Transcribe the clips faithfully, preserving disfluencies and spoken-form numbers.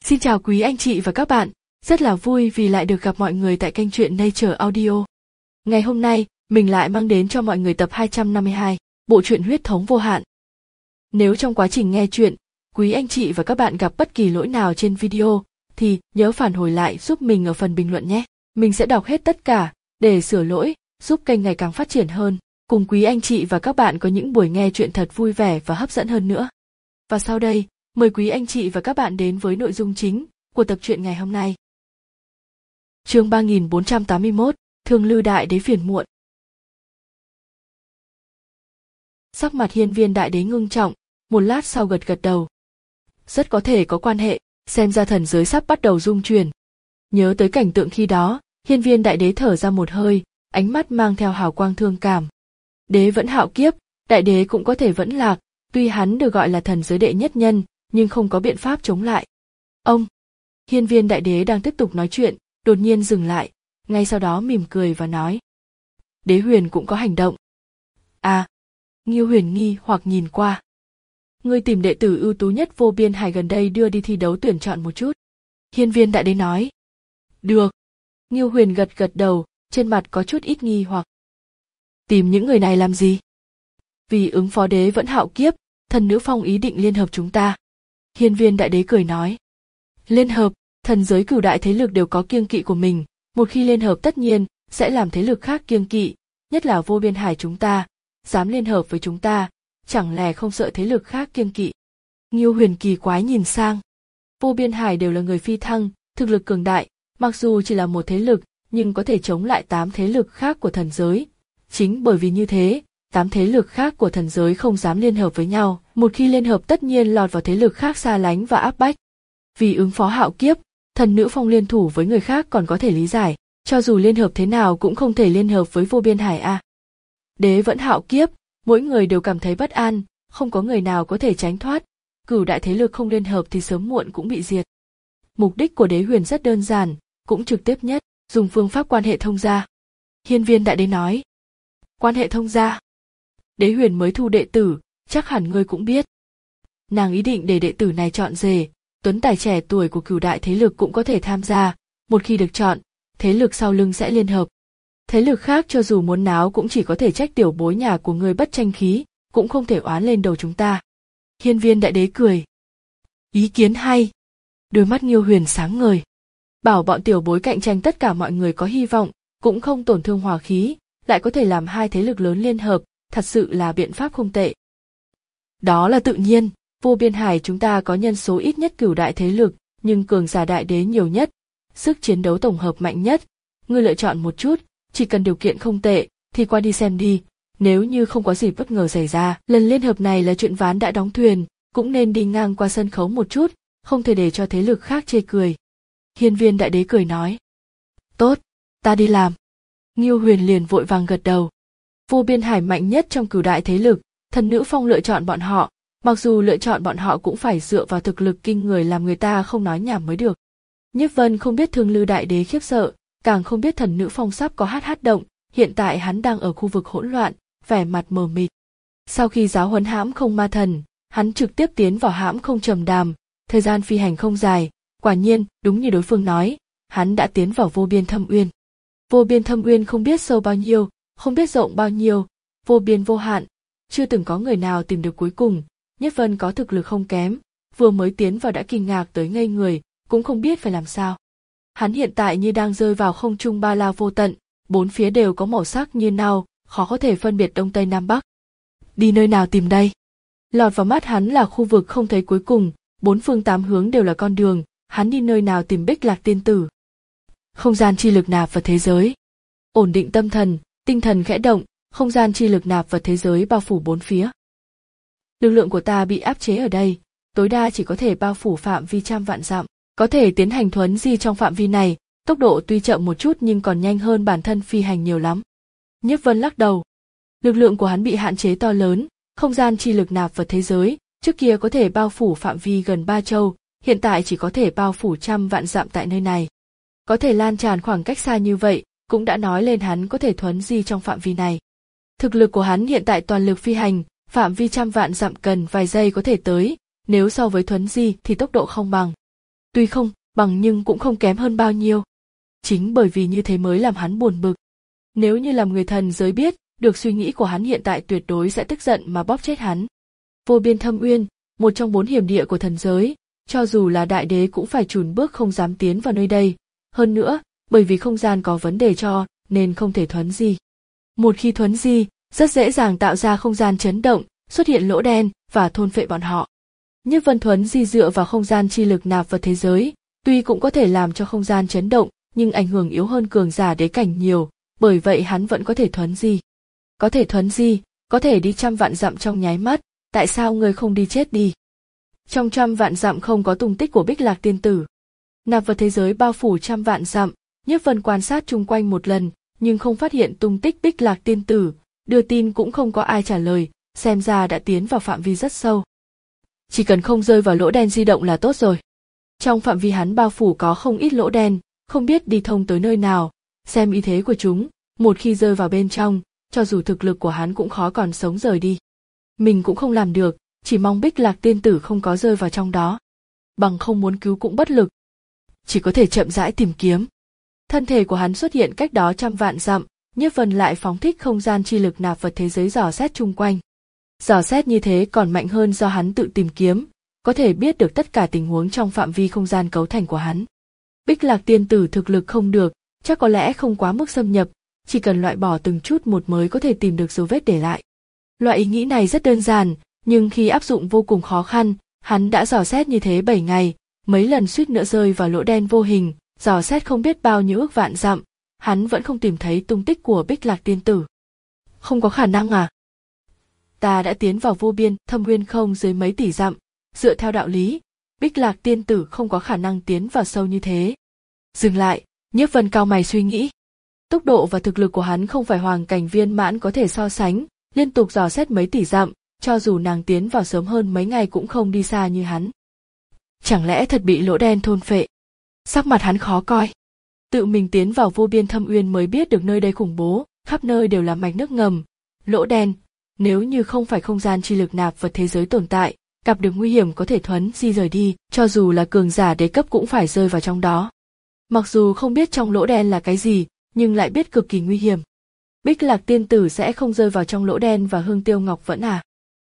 Xin chào quý anh chị và các bạn, rất là vui vì lại được gặp mọi người tại kênh truyện Nature Audio. Ngày hôm nay, mình lại mang đến cho mọi người tập hai trăm năm mươi hai, bộ truyện Huyết thống vô hạn. Nếu trong quá trình nghe truyện, quý anh chị và các bạn gặp bất kỳ lỗi nào trên video, thì nhớ phản hồi lại giúp mình ở phần bình luận nhé. Mình sẽ đọc hết tất cả, để sửa lỗi, giúp kênh ngày càng phát triển hơn, cùng quý anh chị và các bạn có những buổi nghe truyện thật vui vẻ và hấp dẫn hơn nữa. Và sau đây, mời quý anh chị và các bạn đến với nội dung chính của tập truyện ngày hôm nay. Chương ba nghìn bốn trăm tám mươi mốt, Thương Lư Đại Đế phiền muộn. Sắc mặt Hiên Viên Đại Đế ngưng trọng, một lát sau gật gật đầu. Rất có thể có quan hệ, xem ra thần giới sắp bắt đầu rung chuyển. Nhớ tới cảnh tượng khi đó, Hiên Viên Đại Đế thở ra một hơi, ánh mắt mang theo hào quang thương cảm. Đế vẫn hạo kiếp, Đại Đế cũng có thể vẫn lạc, tuy hắn được gọi là thần giới đệ nhất nhân, nhưng không có biện pháp chống lại. Ông, Hiên Viên Đại Đế đang tiếp tục nói chuyện, đột nhiên dừng lại, ngay sau đó mỉm cười và nói. Đế Huyền cũng có hành động. À, Nghiêu Huyền nghi hoặc nhìn qua. Ngươi tìm đệ tử ưu tú nhất Vô Biên Hải gần đây đưa đi thi đấu tuyển chọn một chút. Hiên Viên Đại Đế nói. Được. Nghiêu Huyền gật gật đầu, trên mặt có chút ít nghi hoặc. Tìm những người này làm gì? Vì ứng phó đế vẫn hạo kiếp, thần nữ phong ý định liên hợp chúng ta. Hiên Viên Đại Đế cười nói. Liên hợp, thần giới cửu đại thế lực đều có kiêng kỵ của mình, một khi liên hợp tất nhiên sẽ làm thế lực khác kiêng kỵ, nhất là Vô Biên Hải chúng ta, dám liên hợp với chúng ta, chẳng lẽ không sợ thế lực khác kiêng kỵ? Nghiêu Huyền kỳ quái nhìn sang. Vô Biên Hải đều là người phi thăng, thực lực cường đại, mặc dù chỉ là một thế lực, nhưng có thể chống lại tám thế lực khác của thần giới. Chính bởi vì như thế, tám thế lực khác của thần giới không dám liên hợp với nhau, một khi liên hợp tất nhiên lọt vào thế lực khác xa lánh và áp bách. Vì ứng phó hạo kiếp, thần nữ phong liên thủ với người khác còn có thể lý giải, cho dù liên hợp thế nào cũng không thể liên hợp với Vô Biên Hải a. À. Đế vẫn hạo kiếp, mỗi người đều cảm thấy bất an, không có người nào có thể tránh thoát, cửu đại thế lực không liên hợp thì sớm muộn cũng bị diệt. Mục đích của Đế Huyền rất đơn giản, cũng trực tiếp nhất, dùng phương pháp quan hệ thông gia. Hiên Viên Đại Đế nói. Quan hệ thông gia. Đế Huyền mới thu đệ tử, chắc hẳn ngươi cũng biết. Nàng ý định để đệ tử này chọn rể, tuấn tài trẻ tuổi của cửu đại thế lực cũng có thể tham gia, một khi được chọn, thế lực sau lưng sẽ liên hợp. Thế lực khác cho dù muốn náo cũng chỉ có thể trách tiểu bối nhà của ngươi bất tranh khí, cũng không thể oán lên đầu chúng ta. Hiên Viên Đại Đế cười. Ý kiến hay. Đôi mắt Nghiêu Huyền sáng ngời. Bảo bọn tiểu bối cạnh tranh tất cả mọi người có hy vọng, cũng không tổn thương hòa khí, lại có thể làm hai thế lực lớn liên hợp, thật sự là biện pháp không tệ. Đó là tự nhiên, Vô Biên Hải chúng ta có nhân số ít nhất cửu đại thế lực, nhưng cường giả đại đế nhiều nhất, sức chiến đấu tổng hợp mạnh nhất. Ngươi lựa chọn một chút, chỉ cần điều kiện không tệ, thì qua đi xem đi. Nếu như không có gì bất ngờ xảy ra, lần liên hợp này là chuyện ván đã đóng thuyền, cũng nên đi ngang qua sân khấu một chút, không thể để cho thế lực khác chê cười. Hiên Viên Đại Đế cười nói. Tốt, ta đi làm. Nghiêu Huyền liền vội vàng gật đầu. Vô Biên Hải mạnh nhất trong cửu đại thế lực, thần nữ phong lựa chọn bọn họ, mặc dù lựa chọn bọn họ cũng phải dựa vào thực lực kinh người làm người ta không nói nhảm mới được. Nhiếp Vân không biết Thương Lư Đại Đế khiếp sợ, càng không biết thần nữ phong sắp có hát hát động, hiện tại hắn đang ở khu vực hỗn loạn, vẻ mặt mờ mịt. Sau khi giáo huấn hãm không ma thần, hắn trực tiếp tiến vào hãm không trầm đàm, thời gian phi hành không dài, quả nhiên, đúng như đối phương nói, hắn đã tiến vào vô biên thâm uyên. Vô biên thâm uyên không biết sâu bao nhiêu, không biết rộng bao nhiêu, vô biên vô hạn, chưa từng có người nào tìm được cuối cùng. Nhất Vân có thực lực không kém, vừa mới tiến vào đã kinh ngạc tới ngây người, cũng không biết phải làm sao. Hắn hiện tại như đang rơi vào không trung ba la vô tận, bốn phía đều có màu sắc như nhau, khó có thể phân biệt đông tây nam bắc. Đi nơi nào tìm đây? Lọt vào mắt hắn là khu vực không thấy cuối cùng, bốn phương tám hướng đều là con đường, hắn đi nơi nào tìm Bích Lạc tiên tử? Không gian chi lực nạp vào thế giới. Ổn định tâm thần, tinh thần khẽ động, không gian chi lực nạp vào thế giới bao phủ bốn phía. Lực lượng của ta bị áp chế ở đây, tối đa chỉ có thể bao phủ phạm vi trăm vạn dặm, có thể tiến hành thuấn di trong phạm vi này, tốc độ tuy chậm một chút nhưng còn nhanh hơn bản thân phi hành nhiều lắm. Nhiếp Vân lắc đầu. Lực lượng của hắn bị hạn chế to lớn, không gian chi lực nạp vào thế giới, trước kia có thể bao phủ phạm vi gần ba châu, hiện tại chỉ có thể bao phủ trăm vạn dặm tại nơi này. Có thể lan tràn khoảng cách xa như vậy, cũng đã nói lên hắn có thể thuấn di trong phạm vi này. Thực lực của hắn hiện tại toàn lực phi hành, phạm vi trăm vạn dặm cần vài giây có thể tới, nếu so với thuấn di thì tốc độ không bằng. Tuy không bằng nhưng cũng không kém hơn bao nhiêu. Chính bởi vì như thế mới làm hắn buồn bực. Nếu như làm người thần giới biết được suy nghĩ của hắn hiện tại tuyệt đối sẽ tức giận mà bóp chết hắn. Vô biên thâm uyên, một trong bốn hiểm địa của thần giới, cho dù là đại đế cũng phải chùn bước không dám tiến vào nơi đây. Hơn nữa, bởi vì không gian có vấn đề cho nên không thể thuấn di. Một khi thuấn di, rất dễ dàng tạo ra không gian chấn động, xuất hiện lỗ đen và thôn phệ bọn họ. Nhiếp Vân thuấn di dựa vào không gian chi lực nạp vào thế giới, tuy cũng có thể làm cho không gian chấn động, nhưng ảnh hưởng yếu hơn cường giả đế cảnh nhiều, bởi vậy hắn vẫn có thể thuấn di. Có thể thuấn di, có thể đi trăm vạn dặm trong nháy mắt, tại sao ngươi không đi chết đi? Trong trăm vạn dặm không có tung tích của Bích Lạc tiên tử. Nạp vào thế giới bao phủ trăm vạn dặm, Nhiếp Vân quan sát chung quanh một lần, nhưng không phát hiện tung tích Bích Lạc tiên tử, đưa tin cũng không có ai trả lời, xem ra đã tiến vào phạm vi rất sâu. Chỉ cần không rơi vào lỗ đen di động là tốt rồi. Trong phạm vi hắn bao phủ có không ít lỗ đen, không biết đi thông tới nơi nào, xem ý thế của chúng, một khi rơi vào bên trong, cho dù thực lực của hắn cũng khó còn sống rời đi. Mình cũng không làm được, chỉ mong Bích Lạc tiên tử không có rơi vào trong đó. Bằng không muốn cứu cũng bất lực. Chỉ có thể chậm rãi tìm kiếm. Thân thể của hắn xuất hiện cách đó trăm vạn dặm, Nhiếp Vân lại phóng thích không gian chi lực nạp vật thế giới dò xét chung quanh. Dò xét như thế còn mạnh hơn do hắn tự tìm kiếm, có thể biết được tất cả tình huống trong phạm vi không gian cấu thành của hắn. Bích Lạc tiên tử thực lực không được, chắc có lẽ không quá mức xâm nhập, chỉ cần loại bỏ từng chút một mới có thể tìm được dấu vết để lại. Loại ý nghĩ này rất đơn giản, nhưng khi áp dụng vô cùng khó khăn, hắn đã dò xét như thế bảy ngày, mấy lần suýt nữa rơi vào lỗ đen vô hình, dò xét không biết bao nhiêu ước vạn dặm, hắn vẫn không tìm thấy tung tích của Bích Lạc tiên tử. Không có khả năng à? Ta đã tiến vào vô biên thâm nguyên không dưới mấy tỷ dặm, dựa theo đạo lý, Bích Lạc tiên tử không có khả năng tiến vào sâu như thế. Dừng lại, Nhiếp Vân cao mày suy nghĩ. Tốc độ và thực lực của hắn không phải hoàng cảnh viên mãn có thể so sánh, liên tục dò xét mấy tỷ dặm, cho dù nàng tiến vào sớm hơn mấy ngày cũng không đi xa như hắn. Chẳng lẽ thật bị lỗ đen thôn phệ? Sắc mặt hắn khó coi. Tự mình tiến vào vô biên thâm uyên mới biết được nơi đây khủng bố, khắp nơi đều là mạch nước ngầm, lỗ đen. Nếu như không phải không gian chi lực nạp vật thế giới tồn tại, gặp được nguy hiểm có thể thuấn di rời đi, cho dù là cường giả đế cấp cũng phải rơi vào trong đó. Mặc dù không biết trong lỗ đen là cái gì, nhưng lại biết cực kỳ nguy hiểm. Bích Lạc tiên tử sẽ không rơi vào trong lỗ đen và Hương Tiêu Ngọc vẫn à?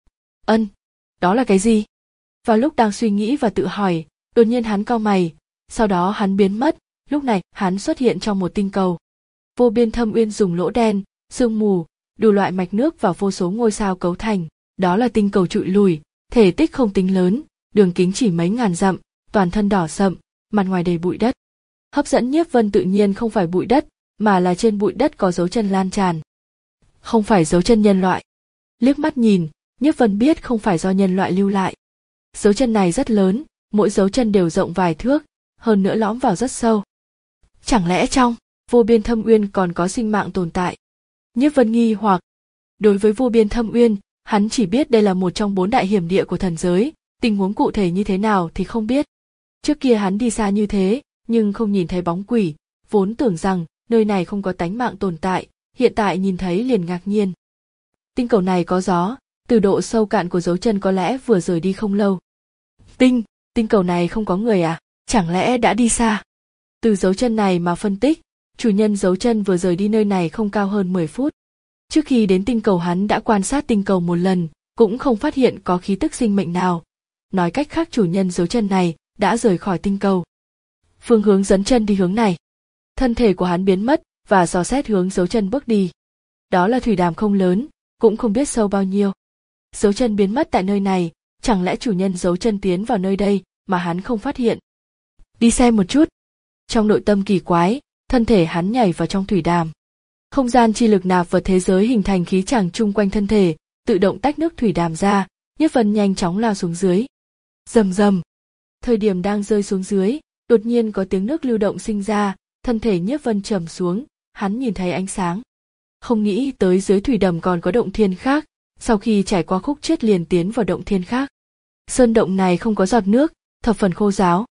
Ân, đó là cái gì? Vào lúc đang suy nghĩ và tự hỏi, đột nhiên hắn cau mày, sau đó hắn biến mất, lúc này hắn xuất hiện trong một tinh cầu. Vô biên thâm uyên dùng lỗ đen, sương mù, đủ loại mạch nước và vô số ngôi sao cấu thành, đó là tinh cầu trụi lùi, thể tích không tính lớn, đường kính chỉ mấy ngàn dặm, toàn thân đỏ sậm, mặt ngoài đầy bụi đất. Hấp dẫn Nhiếp Vân tự nhiên không phải bụi đất, mà là trên bụi đất có dấu chân lan tràn. Không phải dấu chân nhân loại. Liếc mắt nhìn, Nhiếp Vân biết không phải do nhân loại lưu lại. Dấu chân này rất lớn, mỗi dấu chân đều rộng vài thước, hơn nữa lõm vào rất sâu. Chẳng lẽ trong vô biên thâm uyên còn có sinh mạng tồn tại? Nhiếp Vân nghi hoặc. Đối với vô biên thâm uyên, hắn chỉ biết đây là một trong bốn đại hiểm địa của thần giới, tình huống cụ thể như thế nào thì không biết. Trước kia hắn đi xa như thế, nhưng không nhìn thấy bóng quỷ, vốn tưởng rằng nơi này không có tánh mạng tồn tại, hiện tại nhìn thấy liền ngạc nhiên. Tinh cầu này có gió, từ độ sâu cạn của dấu chân có lẽ vừa rời đi không lâu. Tinh, tinh cầu này không có người à, chẳng lẽ đã đi xa? Từ dấu chân này mà phân tích, chủ nhân dấu chân vừa rời đi nơi này không cao hơn mười phút. Trước khi đến tinh cầu hắn đã quan sát tinh cầu một lần, cũng không phát hiện có khí tức sinh mệnh nào. Nói cách khác chủ nhân dấu chân này đã rời khỏi tinh cầu. Phương hướng dẫn chân đi hướng này. Thân thể của hắn biến mất và dò xét hướng dấu chân bước đi. Đó là thủy đàm không lớn, cũng không biết sâu bao nhiêu. Dấu chân biến mất tại nơi này, chẳng lẽ chủ nhân dấu chân tiến vào nơi đây mà hắn không phát hiện. Đi xem một chút. Trong nội tâm kỳ quái, thân thể hắn nhảy vào trong thủy đàm. Không gian chi lực nạp vào thế giới hình thành khí tràng chung quanh thân thể, tự động tách nước thủy đàm ra, Nhiếp Vân nhanh chóng lao xuống dưới. Rầm rầm. Thời điểm đang rơi xuống dưới, đột nhiên có tiếng nước lưu động sinh ra, thân thể Nhiếp Vân trầm xuống, hắn nhìn thấy ánh sáng. Không nghĩ tới dưới thủy đầm còn có động thiên khác, sau khi trải qua khúc chết liền tiến vào động thiên khác. Sơn động này không có giọt nước, thập phần khô ráo.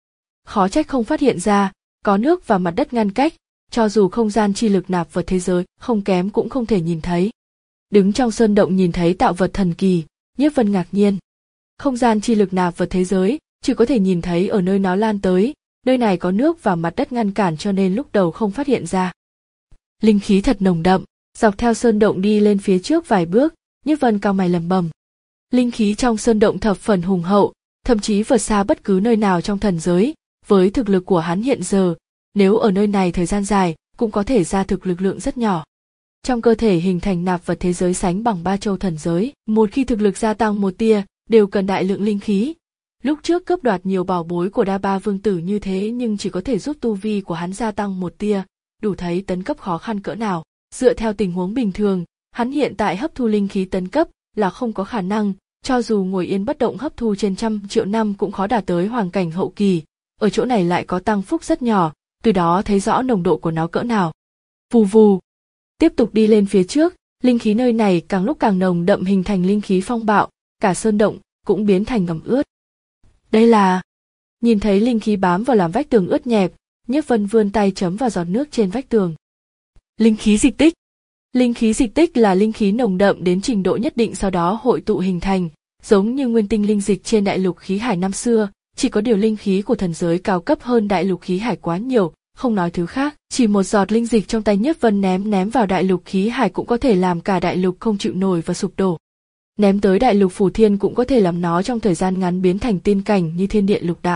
Khó trách không phát hiện ra, có nước và mặt đất ngăn cách, cho dù không gian chi lực nạp vật thế giới không kém cũng không thể nhìn thấy. Đứng trong sơn động nhìn thấy tạo vật thần kỳ, Nhiếp Vân ngạc nhiên. Không gian chi lực nạp vật thế giới chỉ có thể nhìn thấy ở nơi nó lan tới, nơi này có nước và mặt đất ngăn cản cho nên lúc đầu không phát hiện ra. Linh khí thật nồng đậm, dọc theo sơn động đi lên phía trước vài bước, Nhiếp Vân cau mày lẩm bẩm. Linh khí trong sơn động thập phần hùng hậu, thậm chí vượt xa bất cứ nơi nào trong thần giới, với thực lực của hắn hiện giờ, nếu ở nơi này thời gian dài, cũng có thể ra thực lực lượng rất nhỏ. Trong cơ thể hình thành nạp vật thế giới sánh bằng ba châu thần giới, một khi thực lực gia tăng một tia, đều cần đại lượng linh khí. Lúc trước cướp đoạt nhiều bảo bối của Đa Ba Vương tử như thế nhưng chỉ có thể giúp tu vi của hắn gia tăng một tia, đủ thấy tấn cấp khó khăn cỡ nào. Dựa theo tình huống bình thường, hắn hiện tại hấp thu linh khí tấn cấp là không có khả năng, cho dù ngồi yên bất động hấp thu trên trăm triệu năm cũng khó đạt tới hoàng cảnh hậu kỳ, ở chỗ này lại có tăng phúc rất nhỏ, từ đó thấy rõ nồng độ của nó cỡ nào. Vù vù. Tiếp tục đi lên phía trước, linh khí nơi này càng lúc càng nồng đậm hình thành linh khí phong bạo, cả sơn động cũng biến thành ngầm ướt. Đây là... Nhìn thấy linh khí bám vào làm vách tường ướt nhẹp, Nhiếp Vân vươn tay chấm vào giọt nước trên vách tường. Linh khí dịch tích. Linh khí dịch tích là linh khí nồng đậm đến trình độ nhất định sau đó hội tụ hình thành, giống như nguyên tinh linh dịch trên đại lục khí hải năm xưa, chỉ có điều linh khí của thần giới cao cấp hơn đại lục khí hải quá nhiều, không nói thứ khác, chỉ một giọt linh dịch trong tay Nhiếp Vân ném ném vào đại lục khí hải cũng có thể làm cả đại lục không chịu nổi và sụp đổ. Ném tới đại lục phủ thiên cũng có thể làm nó trong thời gian ngắn biến thành tiên cảnh như thiên địa lục đạo.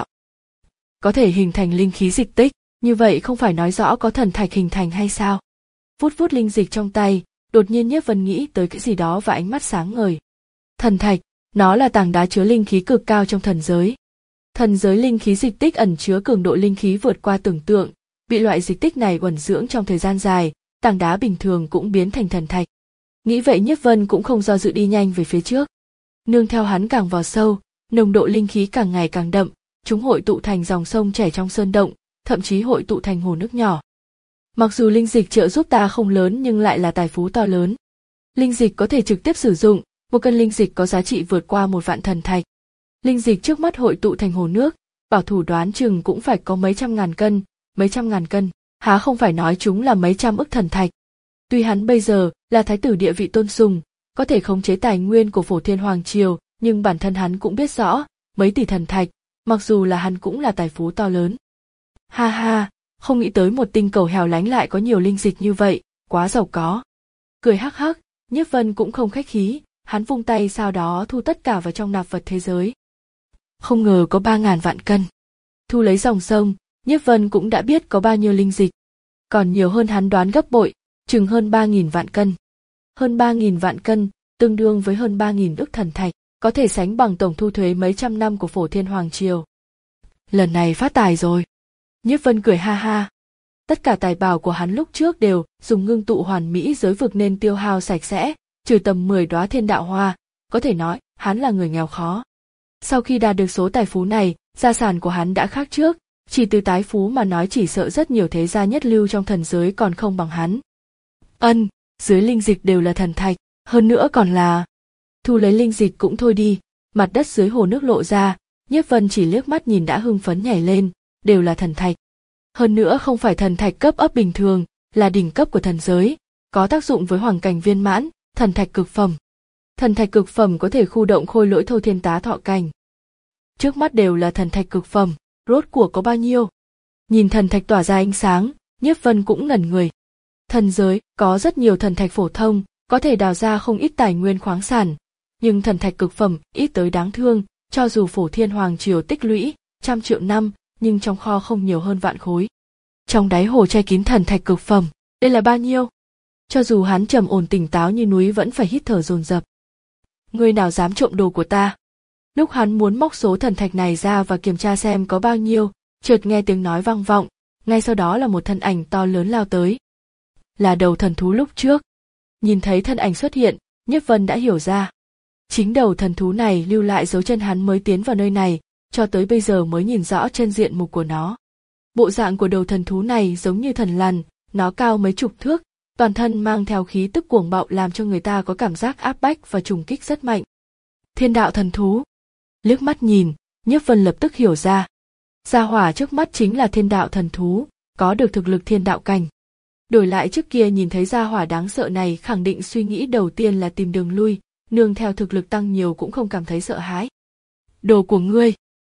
Có thể hình thành linh khí dịch tích, như vậy không phải nói rõ có thần thạch hình thành hay sao? Vút vút linh dịch trong tay, đột nhiên Nhiếp Vân nghĩ tới cái gì đó và ánh mắt sáng ngời. Thần thạch, nó là tảng đá chứa linh khí cực cao trong thần giới. Thần giới linh khí dịch tích ẩn chứa cường độ linh khí vượt qua tưởng tượng, bị loại dịch tích này uẩn dưỡng trong thời gian dài, tảng đá bình thường cũng biến thành thần thạch. Nghĩ vậy Nhiếp Vân cũng không do dự đi nhanh về phía trước. Nương theo hắn càng vào sâu, nồng độ linh khí càng ngày càng đậm, chúng hội tụ thành dòng sông chảy trong sơn động, thậm chí hội tụ thành hồ nước nhỏ. Mặc dù linh dịch trợ giúp ta không lớn nhưng lại là tài phú to lớn. Linh dịch có thể trực tiếp sử dụng, một cân linh dịch có giá trị vượt qua một vạn thần thạch. Linh dịch trước mắt hội tụ thành hồ nước, bảo thủ đoán chừng cũng phải có mấy trăm ngàn cân, mấy trăm ngàn cân, há không phải nói chúng là mấy trăm ức thần thạch. Tuy hắn bây giờ là thái tử địa vị tôn sùng, có thể khống chế tài nguyên của Phổ Thiên Hoàng Triều, nhưng bản thân hắn cũng biết rõ, mấy tỷ thần thạch, mặc dù là hắn cũng là tài phú to lớn. Ha ha, không nghĩ tới một tinh cầu hẻo lánh lại có nhiều linh dịch như vậy, quá giàu có. Cười hắc hắc, Nhiếp Vân cũng không khách khí, hắn vung tay sau đó thu tất cả vào trong nạp vật thế giới. Không ngờ có ba ngàn vạn cân. Thu lấy dòng sông, Nhiếp Vân cũng đã biết có bao nhiêu linh dịch. Còn nhiều hơn hắn đoán gấp bội, chừng hơn ba nghìn vạn cân. Hơn ba nghìn vạn cân, tương đương với hơn ba nghìn ức thần thạch, có thể sánh bằng tổng thu thuế mấy trăm năm của Phổ Thiên Hoàng Triều. Lần này phát tài rồi. Nhiếp Vân cười ha ha. Tất cả tài bảo của hắn lúc trước đều dùng ngưng tụ hoàn mỹ giới vực nên tiêu hao sạch sẽ, trừ tầm mười đóa thiên đạo hoa, có thể nói hắn là người nghèo khó. Sau khi đạt được số tài phú này, gia sản của hắn đã khác trước, chỉ từ tái phú mà nói chỉ sợ rất nhiều thế gia nhất lưu trong thần giới còn không bằng hắn. Ân, dưới linh dịch đều là thần thạch, hơn nữa còn là... Thu lấy linh dịch cũng thôi đi, mặt đất dưới hồ nước lộ ra, Nhiếp Vân chỉ liếc mắt nhìn đã hưng phấn nhảy lên, đều là thần thạch. Hơn nữa không phải thần thạch cấp ấp bình thường, là đỉnh cấp của thần giới, có tác dụng với hoàng cảnh viên mãn, thần thạch cực phẩm. Thần thạch cực phẩm có thể khu động khôi lỗi thâu thiên tá thọ cảnh. Trước mắt đều là thần thạch cực phẩm, rốt cuộc có bao nhiêu? Nhìn thần thạch tỏa ra ánh sáng, Nhiếp Vân cũng ngẩn người. Thần giới có rất nhiều thần thạch phổ thông, có thể đào ra không ít tài nguyên khoáng sản, nhưng thần thạch cực phẩm ít tới đáng thương, cho dù Phổ Thiên Hoàng Triều tích lũy trăm triệu năm, nhưng trong kho không nhiều hơn vạn khối. Trong đáy hồ che kín thần thạch cực phẩm, đây là bao nhiêu? Cho dù hắn trầm ổn tỉnh táo như núi vẫn phải hít thở dồn dập. Người nào dám trộm đồ của ta? Lúc hắn muốn móc số thần thạch này ra và kiểm tra xem có bao nhiêu, chợt nghe tiếng nói vang vọng, ngay sau đó là một thân ảnh to lớn lao tới. Là đầu thần thú lúc trước. Nhìn thấy thân ảnh xuất hiện, Nhiếp Vân đã hiểu ra. Chính đầu thần thú này lưu lại dấu chân hắn mới tiến vào nơi này, cho tới bây giờ mới nhìn rõ chân diện mục của nó. Bộ dạng của đầu thần thú này giống như thần lằn, nó cao mấy chục thước, toàn thân mang theo khí tức cuồng bạo làm cho người ta có cảm giác áp bách và trùng kích rất mạnh. Thiên đạo thần thú. Liếc mắt nhìn, Nhiếp Vân lập tức hiểu ra. Gia hỏa trước mắt chính là thiên đạo thần thú, có được thực lực thiên đạo cảnh. Đổi lại trước kia nhìn thấy gia hỏa đáng sợ này khẳng định suy nghĩ đầu tiên là tìm đường lui, nương theo thực lực tăng nhiều cũng không cảm thấy sợ hãi. Đồ của ngươi,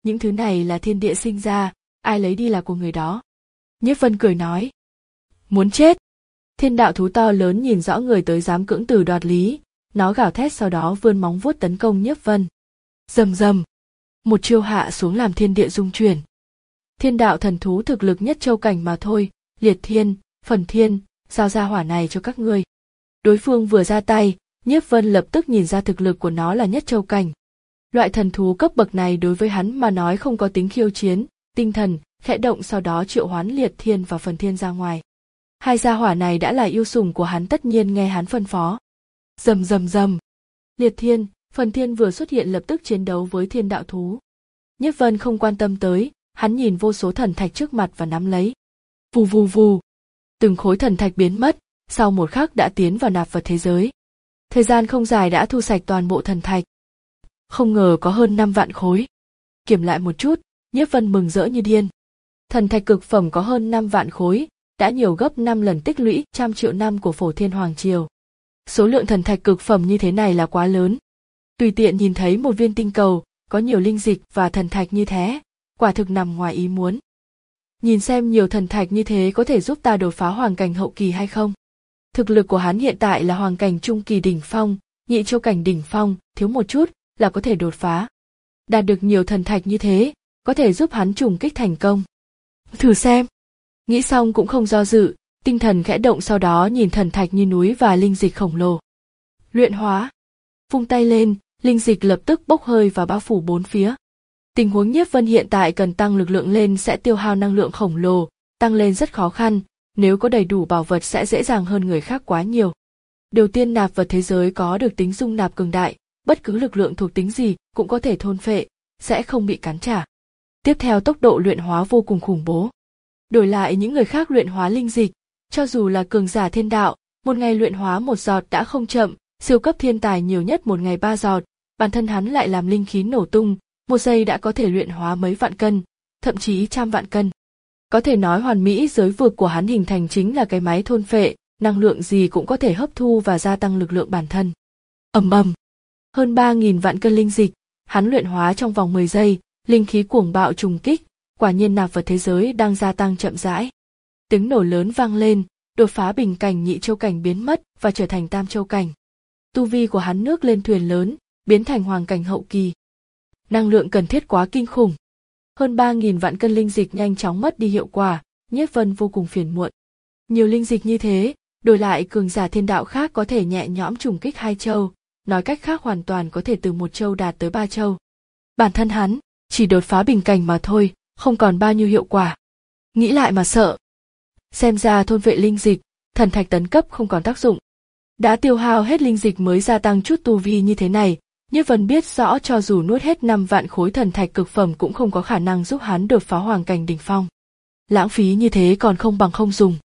Những thứ này là thiên địa sinh ra, ai lấy đi là của người đó. Nhiếp Vân cười nói. Muốn chết. Thiên đạo thú to lớn nhìn rõ người tới dám cưỡng từ đoạt lý, nó gào thét sau đó vươn móng vuốt tấn công Nhiếp Vân. Rầm rầm. Một chiêu hạ xuống làm thiên địa rung chuyển. Thiên đạo thần thú thực lực nhất châu cảnh mà thôi, liệt thiên, phần thiên, giao ra hỏa này cho các ngươi. Đối phương vừa ra tay, Nhiếp Vân lập tức nhìn ra thực lực của nó là nhất châu cảnh. Loại thần thú cấp bậc này đối với hắn mà nói không có tính khiêu chiến, tinh thần, khẽ động sau đó triệu hoán liệt thiên và phần thiên ra ngoài. Hai gia hỏa này đã là yêu sủng của hắn tất nhiên nghe hắn phân phó. Rầm rầm rầm. Liệt thiên, phần thiên vừa xuất hiện lập tức chiến đấu với thiên đạo thú. Nhiếp Vân không quan tâm tới, hắn nhìn vô số thần thạch trước mặt và nắm lấy. Vù vù vù. Từng khối thần thạch biến mất, sau một khắc đã tiến vào nạp vật thế giới. Thời gian không dài đã thu sạch toàn bộ thần thạch. Không ngờ có hơn năm vạn khối. Kiểm lại một chút, Nhiếp Vân mừng rỡ như điên. Thần thạch cực phẩm có hơn năm vạn khối, đã nhiều gấp năm lần tích lũy trăm triệu năm của Phổ Thiên Hoàng Triều. Số lượng thần thạch cực phẩm như thế này là quá lớn. Tùy tiện nhìn thấy một viên tinh cầu, có nhiều linh dịch và thần thạch như thế, quả thực nằm ngoài ý muốn. Nhìn xem nhiều thần thạch như thế có thể giúp ta đột phá hoàng cảnh hậu kỳ hay không. Thực lực của hắn hiện tại là hoàng cảnh trung kỳ đỉnh phong, nhị châu cảnh đỉnh phong, thiếu một chút là có thể đột phá. Đạt được nhiều thần thạch như thế, có thể giúp hắn trùng kích thành công. Thử xem. Nghĩ xong cũng không do dự, tinh thần khẽ động sau đó nhìn thần thạch như núi và linh dịch khổng lồ. Luyện hóa. Vung tay lên, linh dịch lập tức bốc hơi và bao phủ bốn phía. Tình huống Nhiếp Vân hiện tại cần tăng lực lượng lên sẽ tiêu hao năng lượng khổng lồ, tăng lên rất khó khăn, nếu có đầy đủ bảo vật sẽ dễ dàng hơn người khác quá nhiều. Đầu tiên nạp vật thế giới có được tính dung nạp cường đại, bất cứ lực lượng thuộc tính gì cũng có thể thôn phệ, sẽ không bị cắn trả. Tiếp theo tốc độ luyện hóa vô cùng khủng bố. Đổi lại những người khác luyện hóa linh dịch, cho dù là cường giả thiên đạo, một ngày luyện hóa một giọt đã không chậm, siêu cấp thiên tài nhiều nhất một ngày ba giọt, bản thân hắn lại làm linh khí nổ tung, một giây đã có thể luyện hóa mấy vạn cân, thậm chí trăm vạn cân. Có thể nói hoàn mỹ giới vực của hắn hình thành chính là cái máy thôn phệ, năng lượng gì cũng có thể hấp thu và gia tăng lực lượng bản thân. Ầm ầm. Hơn ba nghìn vạn cân linh dịch, hắn luyện hóa trong vòng mười giây, linh khí cuồng bạo trùng kích, quả nhiên nạp vật thế giới đang gia tăng chậm rãi. Tiếng nổ lớn vang lên, đột phá bình cảnh nhị châu cảnh biến mất và trở thành tam châu cảnh. Tu vi của hắn nước lên thuyền lớn, biến thành hoàng cảnh hậu kỳ. Năng lượng cần thiết quá kinh khủng. Hơn ba nghìn vạn cân linh dịch nhanh chóng mất đi hiệu quả, Nhiếp Vân vô cùng phiền muộn. Nhiều linh dịch như thế, đổi lại cường giả thiên đạo khác có thể nhẹ nhõm trùng kích hai châu, nói cách khác hoàn toàn có thể từ một châu đạt tới ba châu. Bản thân hắn, chỉ đột phá bình cảnh mà thôi, không còn bao nhiêu hiệu quả. Nghĩ lại mà sợ. Xem ra thôn vệ linh dịch, thần thạch tấn cấp không còn tác dụng. Đã tiêu hao hết linh dịch mới gia tăng chút tu vi như thế này, Nhiếp Vân biết rõ cho dù nuốt hết năm vạn khối thần thạch cực phẩm cũng không có khả năng giúp hắn đột phá hoàng cảnh đỉnh phong. Lãng phí như thế còn không bằng không dùng.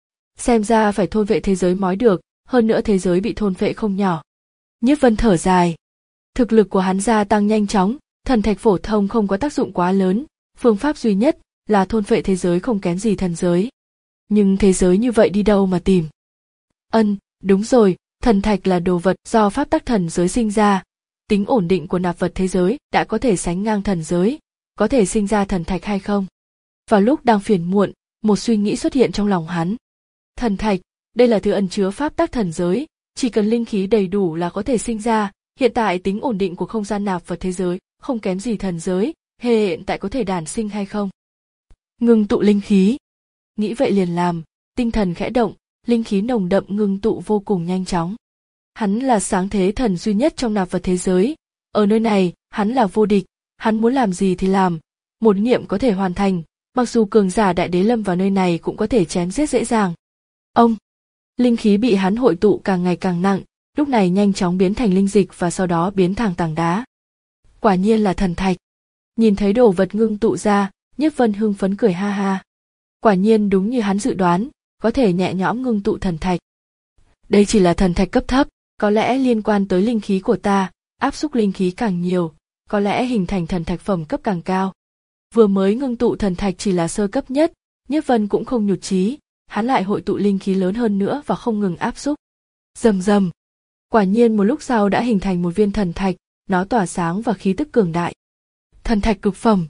Xem ra phải thôn vệ thế giới mới được, hơn nữa thế giới bị thôn vệ không nhỏ. Nhiếp Vân thở dài. Thực lực của hắn gia tăng nhanh chóng, thần thạch phổ thông không có tác dụng quá lớn, phương pháp duy nhất là thôn vệ thế giới không kém gì thần giới. Nhưng thế giới như vậy đi đâu mà tìm? Ân, đúng rồi, thần thạch là đồ vật do pháp tắc thần giới sinh ra. Tính ổn định của nạp vật thế giới đã có thể sánh ngang thần giới, có thể sinh ra thần thạch hay không? Vào lúc đang phiền muộn, một suy nghĩ xuất hiện trong lòng hắn. Thần thạch, đây là thứ ẩn chứa pháp tắc thần giới, chỉ cần linh khí đầy đủ là có thể sinh ra, hiện tại tính ổn định của không gian nạp vật thế giới không kém gì thần giới, hiện tại có thể đản sinh hay không? Ngưng tụ linh khí. Nghĩ vậy liền làm, tinh thần khẽ động, linh khí nồng đậm ngưng tụ vô cùng nhanh chóng. Hắn là sáng thế thần duy nhất trong nạp vật thế giới, ở nơi này, hắn là vô địch, hắn muốn làm gì thì làm, một niệm có thể hoàn thành, mặc dù cường giả đại đế lâm vào nơi này cũng có thể chém giết dễ dàng. Ông, linh khí bị hắn hội tụ càng ngày càng nặng, lúc này nhanh chóng biến thành linh dịch và sau đó biến thành tảng đá. Quả nhiên là thần thạch. Nhìn thấy đồ vật ngưng tụ ra, Nhiếp Vân hưng phấn cười ha ha. Quả nhiên đúng như hắn dự đoán, có thể nhẹ nhõm ngưng tụ thần thạch. Đây chỉ là thần thạch cấp thấp, có lẽ liên quan tới linh khí của ta, áp xúc linh khí càng nhiều, có lẽ hình thành thần thạch phẩm cấp càng cao. Vừa mới ngưng tụ thần thạch chỉ là sơ cấp nhất, Nhiếp Vân cũng không nhụt chí, hắn lại hội tụ linh khí lớn hơn nữa và không ngừng áp xúc. Rầm rầm. Quả nhiên một lúc sau đã hình thành một viên thần thạch, nó tỏa sáng và khí tức cường đại. Thần thạch cực phẩm.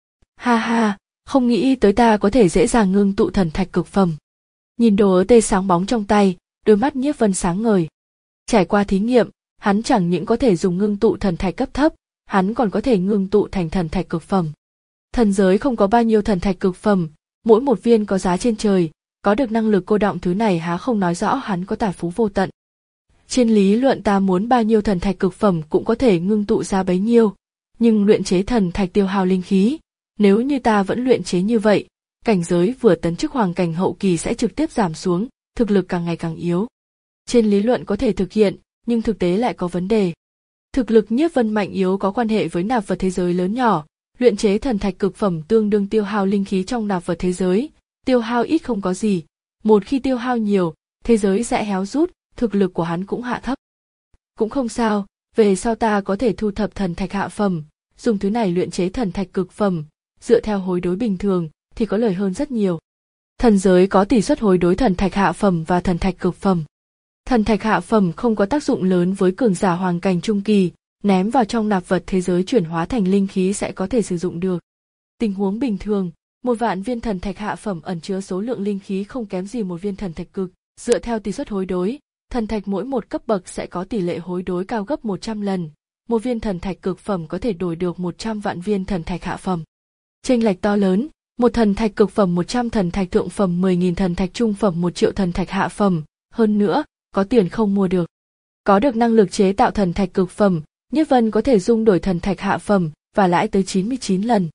Ha ha, không nghĩ tới ta có thể dễ dàng ngưng tụ thần thạch cực phẩm. Nhìn đồ tê sáng bóng trong tay, đôi mắt Nhiếp Vân sáng ngời. Trải qua thí nghiệm, hắn chẳng những có thể dùng ngưng tụ thần thạch cấp thấp, hắn còn có thể ngưng tụ thành thần thạch cực phẩm. Thần giới không có bao nhiêu thần thạch cực phẩm, mỗi một viên có giá trên trời, có được năng lực cô đọng thứ này há không nói rõ hắn có tài phú vô tận. Trên lý luận ta muốn bao nhiêu thần thạch cực phẩm cũng có thể ngưng tụ ra bấy nhiêu, nhưng luyện chế thần thạch tiêu hao linh khí, nếu như ta vẫn luyện chế như vậy, cảnh giới vừa tấn chức hoàng cảnh hậu kỳ sẽ trực tiếp giảm xuống, thực lực càng ngày càng yếu. Trên lý luận có thể thực hiện, nhưng thực tế lại có vấn đề. Thực lực Nhiếp Vân mạnh yếu có quan hệ với nạp vật thế giới lớn nhỏ, luyện chế thần thạch cực phẩm tương đương tiêu hao linh khí trong nạp vật thế giới, tiêu hao ít không có gì, một khi tiêu hao nhiều, thế giới sẽ héo rút, thực lực của hắn cũng hạ thấp. Cũng không sao, về sau ta có thể thu thập thần thạch hạ phẩm, dùng thứ này luyện chế thần thạch cực phẩm, dựa theo hối đối bình thường thì có lời hơn rất nhiều. Thần giới có tỷ suất hối đối thần thạch hạ phẩm và thần thạch cực phẩm. Thần thạch hạ phẩm không có tác dụng lớn với cường giả hoàng cảnh trung kỳ, ném vào trong nạp vật thế giới chuyển hóa thành linh khí sẽ có thể sử dụng được. Tình huống bình thường, một vạn viên thần thạch hạ phẩm ẩn chứa số lượng linh khí không kém gì một viên thần thạch cực, dựa theo tỷ suất hối đối, thần thạch mỗi một cấp bậc sẽ có tỷ lệ hối đối cao gấp một trăm lần, một viên thần thạch cực phẩm có thể đổi được một trăm vạn viên thần thạch hạ phẩm. Chênh lệch to lớn, một thần thạch cực phẩm một trăm thần thạch thượng phẩm mười nghìn thần thạch trung phẩm một triệu thần thạch hạ phẩm, hơn nữa, có tiền không mua được. Có được năng lực chế tạo thần thạch cực phẩm, Nhiếp Vân có thể dung đổi thần thạch hạ phẩm và lãi tới chín mươi chín lần.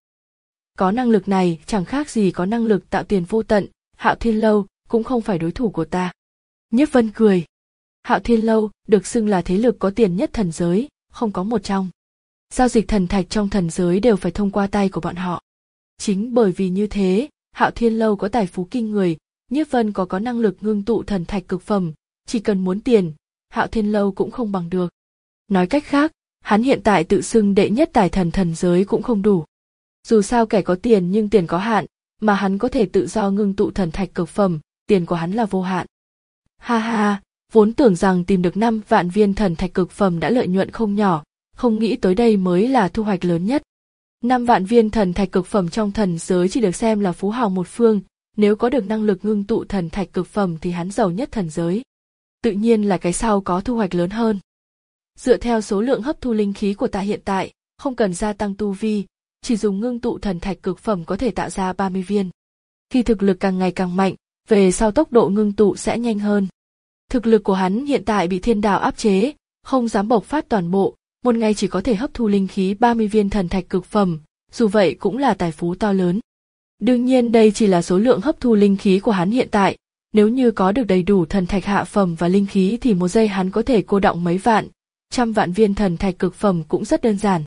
Có năng lực này chẳng khác gì có năng lực tạo tiền vô tận, Hạo Thiên Lâu cũng không phải đối thủ của ta. Nhiếp Vân cười. Hạo Thiên Lâu được xưng là thế lực có tiền nhất thần giới, không có một trong. Giao dịch thần thạch trong thần giới đều phải thông qua tay của bọn họ. Chính bởi vì như thế, Hạo Thiên Lâu có tài phú kinh người, Nhiếp Vân có có năng lực ngưng tụ thần thạch cực phẩm, chỉ cần muốn tiền, Hạo Thiên Lâu cũng không bằng được. Nói cách khác, hắn hiện tại tự xưng đệ nhất tài thần thần giới cũng không đủ. Dù sao kẻ có tiền nhưng tiền có hạn, mà hắn có thể tự do ngưng tụ thần thạch cực phẩm, tiền của hắn là vô hạn. Ha ha, vốn tưởng rằng tìm được năm vạn viên thần thạch cực phẩm đã lợi nhuận không nhỏ, không nghĩ tới đây mới là thu hoạch lớn nhất. Năm vạn viên thần thạch cực phẩm trong thần giới chỉ được xem là phú hào một phương, nếu có được năng lực ngưng tụ thần thạch cực phẩm thì hắn giàu nhất thần giới. Tự nhiên là cái sau có thu hoạch lớn hơn. Dựa theo số lượng hấp thu linh khí của ta hiện tại, không cần gia tăng tu vi, chỉ dùng ngưng tụ thần thạch cực phẩm có thể tạo ra ba mươi viên. Khi thực lực càng ngày càng mạnh, về sau tốc độ ngưng tụ sẽ nhanh hơn. Thực lực của hắn hiện tại bị thiên đạo áp chế, không dám bộc phát toàn bộ, một ngày chỉ có thể hấp thu linh khí ba mươi viên thần thạch cực phẩm, dù vậy cũng là tài phú to lớn. Đương nhiên đây chỉ là số lượng hấp thu linh khí của hắn hiện tại, nếu như có được đầy đủ thần thạch hạ phẩm và linh khí thì một giây hắn có thể cô đọng mấy vạn, trăm vạn viên thần thạch cực phẩm cũng rất đơn giản.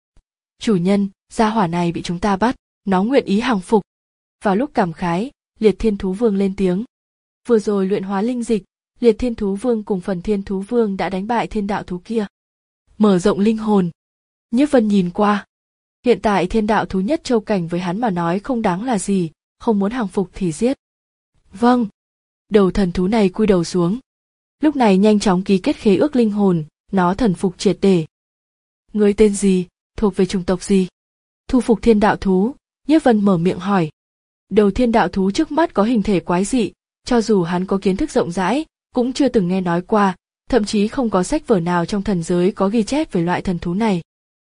Chủ nhân, gia hỏa này bị chúng ta bắt, nó nguyện ý hàng phục. Vào lúc cảm khái, Liệt Thiên Thú Vương lên tiếng. Vừa rồi luyện hóa linh dịch, Liệt Thiên Thú Vương cùng Phần Thiên Thú Vương đã đánh bại thiên đạo thú kia. Mở rộng linh hồn. Nhiếp Vân nhìn qua. Hiện tại thiên đạo thú nhất châu cảnh với hắn mà nói không đáng là gì, không muốn hàng phục thì giết. Vâng. Đầu thần thú này cúi đầu xuống. Lúc này nhanh chóng ký kết khế ước linh hồn, nó thần phục triệt để. Ngươi tên gì, thuộc về chủng tộc gì? Thu phục thiên đạo thú, Nhiếp Vân mở miệng hỏi. Đầu thiên đạo thú trước mắt có hình thể quái dị, cho dù hắn có kiến thức rộng rãi, cũng chưa từng nghe nói qua, thậm chí không có sách vở nào trong thần giới có ghi chép về loại thần thú này.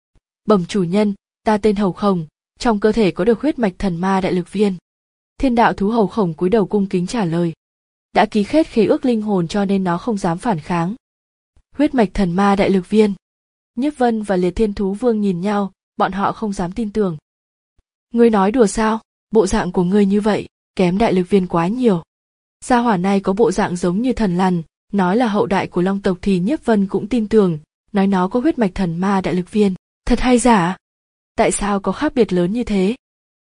Bẩm chủ nhân, ta tên Hầu Khổng, trong cơ thể có được huyết mạch thần ma đại lực viên. Thiên đạo thú Hầu Khổng cúi đầu cung kính trả lời. Đã ký kết khế ước linh hồn cho nên nó không dám phản kháng. Huyết mạch thần ma đại lực viên. Nhiếp Vân và Liệt Thiên Thú Vương nhìn nhau, bọn họ không dám tin tưởng. Ngươi nói đùa sao, bộ dạng của ngươi như vậy, kém đại lực viên quá nhiều. Gia hỏa này có bộ dạng giống như thần lằn, nói là hậu đại của Long tộc thì Nhiếp Vân cũng tin tưởng, nói nó có huyết mạch thần ma đại lực viên, thật hay giả? Tại sao có khác biệt lớn như thế?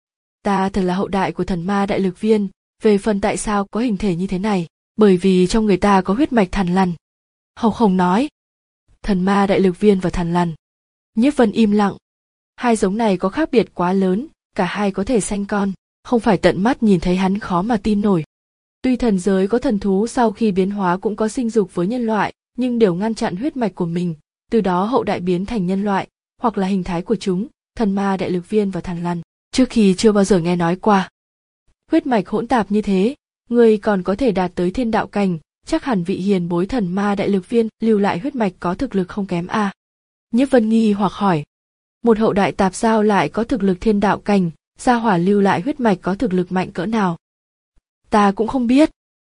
Ta thật là hậu đại của thần ma đại lực viên, về phần tại sao có hình thể như thế này, bởi vì trong người ta có huyết mạch thần lằn. Hầu Khổng nói. Thần ma đại lực viên và thần lằn. Nhiếp Vân im lặng. Hai giống này có khác biệt quá lớn, cả hai có thể sanh con, không phải tận mắt nhìn thấy hắn khó mà tin nổi. Tuy thần giới có thần thú sau khi biến hóa cũng có sinh dục với nhân loại, nhưng đều ngăn chặn huyết mạch của mình, từ đó hậu đại biến thành nhân loại, hoặc là hình thái của chúng, thần ma đại lực viên và thằn lằn, trước khi chưa bao giờ nghe nói qua. Huyết mạch hỗn tạp như thế, người còn có thể đạt tới thiên đạo cảnh, chắc hẳn vị hiền bối thần ma đại lực viên lưu lại huyết mạch có thực lực không kém a. À? Nhiếp Vân nghi hoặc hỏi, một hậu đại tạp giao lại có thực lực thiên đạo cảnh, gia hỏa lưu lại huyết mạch có thực lực mạnh cỡ nào? Ta cũng không biết.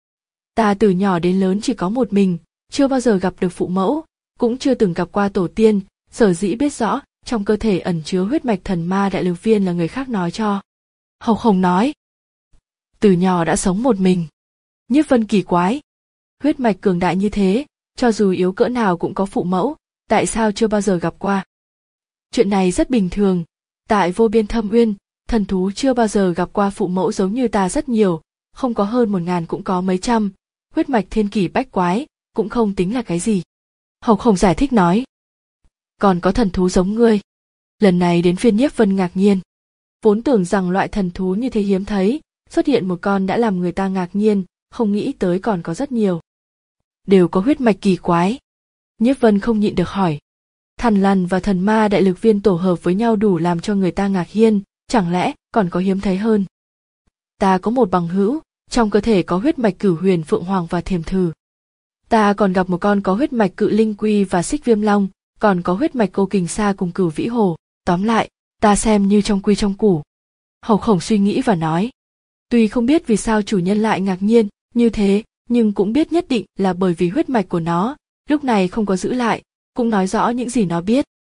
Ta từ nhỏ đến lớn chỉ có một mình, chưa bao giờ gặp được phụ mẫu, cũng chưa từng gặp qua tổ tiên, sở dĩ biết rõ trong cơ thể ẩn chứa huyết mạch thần ma đại lực viên là người khác nói cho. Hầu Khổng nói, từ nhỏ đã sống một mình. Nhiếp Vân kỳ quái, huyết mạch cường đại như thế, cho dù yếu cỡ nào cũng có phụ mẫu, tại sao chưa bao giờ gặp qua? Chuyện này rất bình thường, tại vô biên thâm uyên, thần thú chưa bao giờ gặp qua phụ mẫu giống như ta rất nhiều, không có hơn một ngàn cũng có mấy trăm, huyết mạch thiên kỳ bách quái, cũng không tính là cái gì. Hầu Khổng giải thích nói, còn có thần thú giống ngươi. Lần này đến phiên Nhiếp Vân ngạc nhiên. Vốn tưởng rằng loại thần thú như thế hiếm thấy, xuất hiện một con đã làm người ta ngạc nhiên, không nghĩ tới còn có rất nhiều. Đều có huyết mạch kỳ quái. Nhiếp Vân không nhịn được hỏi. Thằn lằn và thần ma đại lực viên tổ hợp với nhau đủ làm cho người ta ngạc nhiên, chẳng lẽ còn có hiếm thấy hơn? Ta có một bằng hữu, trong cơ thể có huyết mạch cửu huyền phượng hoàng và thiềm thử. Ta còn gặp một con có huyết mạch cự linh quy và xích viêm long, còn có huyết mạch cô kình sa cùng cửu vĩ hồ. Tóm lại, ta xem như trong quy trong củ. Hầu Khổng suy nghĩ và nói, tuy không biết vì sao chủ nhân lại ngạc nhiên như thế, nhưng cũng biết nhất định là bởi vì huyết mạch của nó lúc này không có giữ lại, cũng nói rõ những gì nó biết.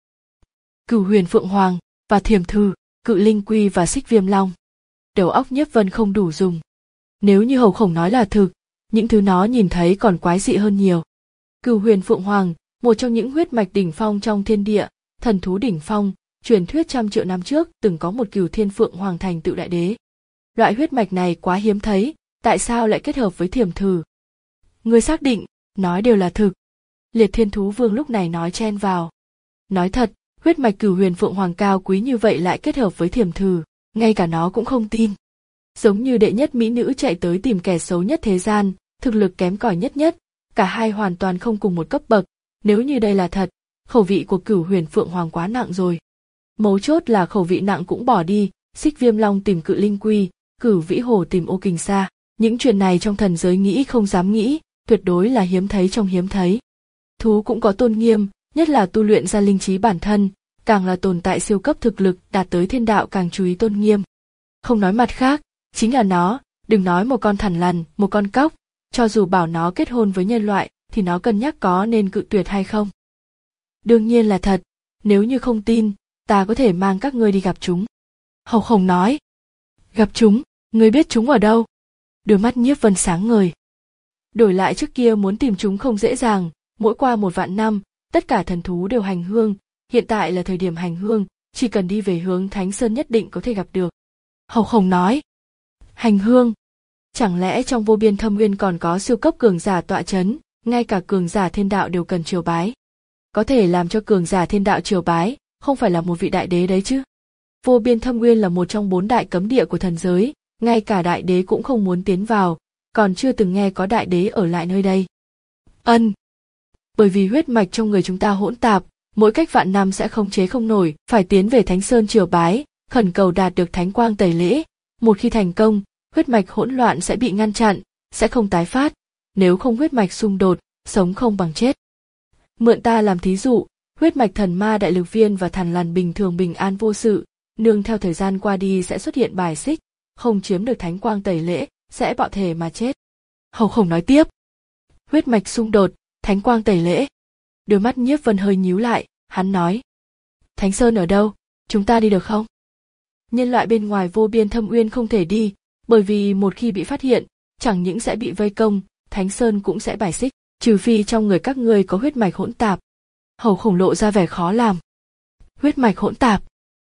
Cửu huyền phượng hoàng và thiềm thử, cự linh quy và xích viêm long. Đầu óc Nhiếp Vân không đủ dùng. Nếu như Hầu Khổng nói là thực, những thứ nó nhìn thấy còn quái dị hơn nhiều. Cửu huyền phượng hoàng, một trong những huyết mạch đỉnh phong trong thiên địa, thần thú đỉnh phong, truyền thuyết trăm triệu năm trước từng có một cửu thiên phượng hoàng thành tựu đại đế. Loại huyết mạch này quá hiếm thấy, tại sao lại kết hợp với thiềm thử? Ngươi xác định, nói đều là thực. Liệt Thiên Thú Vương lúc này nói chen vào. Nói thật, huyết mạch cửu huyền phượng hoàng cao quý như vậy lại kết hợp với thiềm thử, ngay cả nó cũng không tin. Giống như đệ nhất mỹ nữ chạy tới tìm kẻ xấu nhất thế gian, thực lực kém cỏi nhất nhất, cả hai hoàn toàn không cùng một cấp bậc. Nếu như đây là thật, khẩu vị của cửu huyền phượng hoàng quá nặng rồi. Mấu chốt là khẩu vị nặng cũng bỏ đi, xích viêm long tìm cự linh quy, cửu vĩ hồ tìm ô kình sa. Những chuyện này trong thần giới nghĩ không dám nghĩ, tuyệt đối là hiếm thấy trong hiếm thấy. Thú cũng có tôn nghiêm, nhất là tu luyện ra linh trí bản thân, càng là tồn tại siêu cấp thực lực đạt tới thiên đạo càng chú ý tôn nghiêm. Không nói mặt khác, chính là nó, đừng nói một con thằn lằn, một con cóc, cho dù bảo nó kết hôn với nhân loại, thì nó cân nhắc có nên cự tuyệt hay không. Đương nhiên là thật, nếu như không tin, ta có thể mang các ngươi đi gặp chúng. Hầu Khổng nói. Gặp chúng, ngươi biết chúng ở đâu? Đôi mắt Nhiếp Vân sáng ngời. Đổi lại trước kia muốn tìm chúng không dễ dàng, mỗi qua một vạn năm, tất cả thần thú đều hành hương, hiện tại là thời điểm hành hương, chỉ cần đi về hướng Thánh Sơn nhất định có thể gặp được. Hầu Khổng nói. Hành hương? Chẳng lẽ trong vô biên thâm uyên còn có siêu cấp cường giả tọa chấn, ngay cả cường giả thiên đạo đều cần triều bái? Có thể làm cho cường giả thiên đạo triều bái, không phải là một vị đại đế đấy chứ? Vô biên thâm uyên là một trong bốn đại cấm địa của thần giới, ngay cả đại đế cũng không muốn tiến vào, còn chưa từng nghe có đại đế ở lại nơi đây. Ân. Bởi vì huyết mạch trong người chúng ta hỗn tạp, mỗi cách vạn năm sẽ không chế không nổi, phải tiến về Thánh Sơn triều bái, khẩn cầu đạt được thánh quang tẩy lễ. Một khi thành công, huyết mạch hỗn loạn sẽ bị ngăn chặn, sẽ không tái phát. Nếu không huyết mạch xung đột, sống không bằng chết. Mượn ta làm thí dụ, huyết mạch thần ma đại lực viên và thằn lằn bình thường bình an vô sự, nương theo thời gian qua đi sẽ xuất hiện bài xích, không chiếm được thánh quang tẩy lễ, sẽ bạo thể mà chết. Hầu Khổng nói tiếp. Huyết mạch xung đột, thánh quang tẩy lễ. Đôi mắt Nhiếp Vân hơi nhíu lại, hắn nói. Thánh Sơn ở đâu, chúng ta đi được không? Nhân loại bên ngoài vô biên thâm uyên không thể đi, bởi vì một khi bị phát hiện, chẳng những sẽ bị vây công, Thánh Sơn cũng sẽ bài xích, trừ phi trong người các ngươi có huyết mạch hỗn tạp. Hầu Khổng lộ ra vẻ khó làm. Huyết mạch hỗn tạp.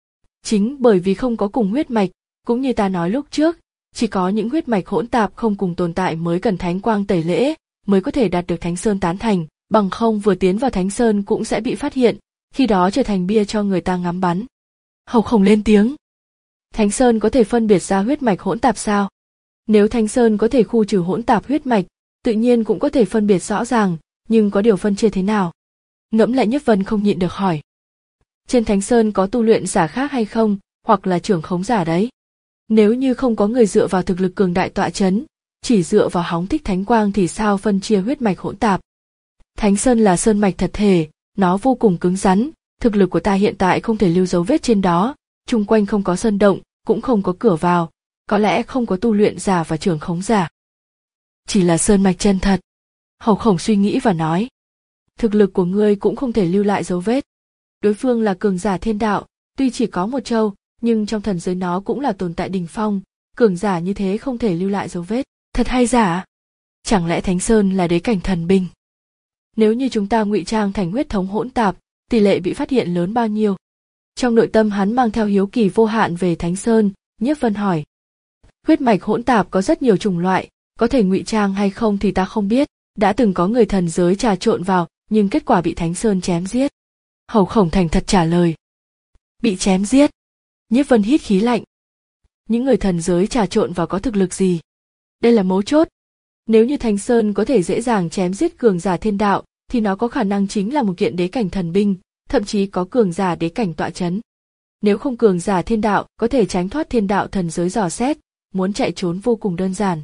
Chính bởi vì không có cùng huyết mạch, cũng như ta nói lúc trước, chỉ có những huyết mạch hỗn tạp không cùng tồn tại mới cần thánh quang tẩy lễ, mới có thể đạt được Thánh Sơn tán thành, bằng không vừa tiến vào Thánh Sơn cũng sẽ bị phát hiện, khi đó trở thành bia cho người ta ngắm bắn. Hầu Khổng lên tiếng. Thánh Sơn có thể phân biệt ra huyết mạch hỗn tạp sao? Nếu Thánh Sơn có thể khu trừ hỗn tạp huyết mạch, tự nhiên cũng có thể phân biệt rõ ràng, nhưng có điều phân chia thế nào? Ngẫm lại Nhiếp Vân không nhịn được hỏi. trên Thánh Sơn có tu luyện giả khác hay không, hoặc là trưởng khống giả đấy. Nếu như không có người dựa vào thực lực cường đại tọa chấn, chỉ dựa vào hóng thích thánh quang thì sao phân chia huyết mạch hỗn tạp. Thánh Sơn là sơn mạch thật thể, nó vô cùng cứng rắn, thực lực của ta hiện tại không thể lưu dấu vết trên đó, chung quanh không có sơn động, cũng không có cửa vào, có lẽ không có tu luyện giả và trưởng khống giả. Chỉ là sơn mạch chân thật. Hầu Khổng suy nghĩ và nói. Thực lực của ngươi cũng không thể lưu lại dấu vết. Đối phương là cường giả thiên đạo, tuy chỉ có một châu, nhưng trong thần giới nó cũng là tồn tại đỉnh phong, cường giả như thế không thể lưu lại dấu vết. Thật hay giả? Chẳng lẽ Thánh Sơn là đế cảnh thần binh? Nếu như chúng ta ngụy trang thành huyết thống hỗn tạp, tỷ lệ bị phát hiện lớn bao nhiêu? Trong nội tâm hắn mang theo hiếu kỳ vô hạn về Thánh Sơn, Nhiếp Vân hỏi. Huyết mạch hỗn tạp có rất nhiều chủng loại, có thể ngụy trang hay không thì ta không biết, đã từng có người thần giới trà trộn vào, nhưng kết quả bị Thánh Sơn chém giết. Hầu Khổng thành thật trả lời. Bị chém giết? Nhiếp Vân hít khí lạnh. Những người thần giới trà trộn vào có thực lực gì? Đây là mấu chốt. Nếu như Thánh Sơn có thể dễ dàng chém giết cường giả thiên đạo, thì nó có khả năng chính là một kiện đế cảnh thần binh, thậm chí có cường giả đế cảnh tọa chấn. Nếu không cường giả thiên đạo có thể tránh thoát thiên đạo thần giới dò xét, muốn chạy trốn vô cùng đơn giản.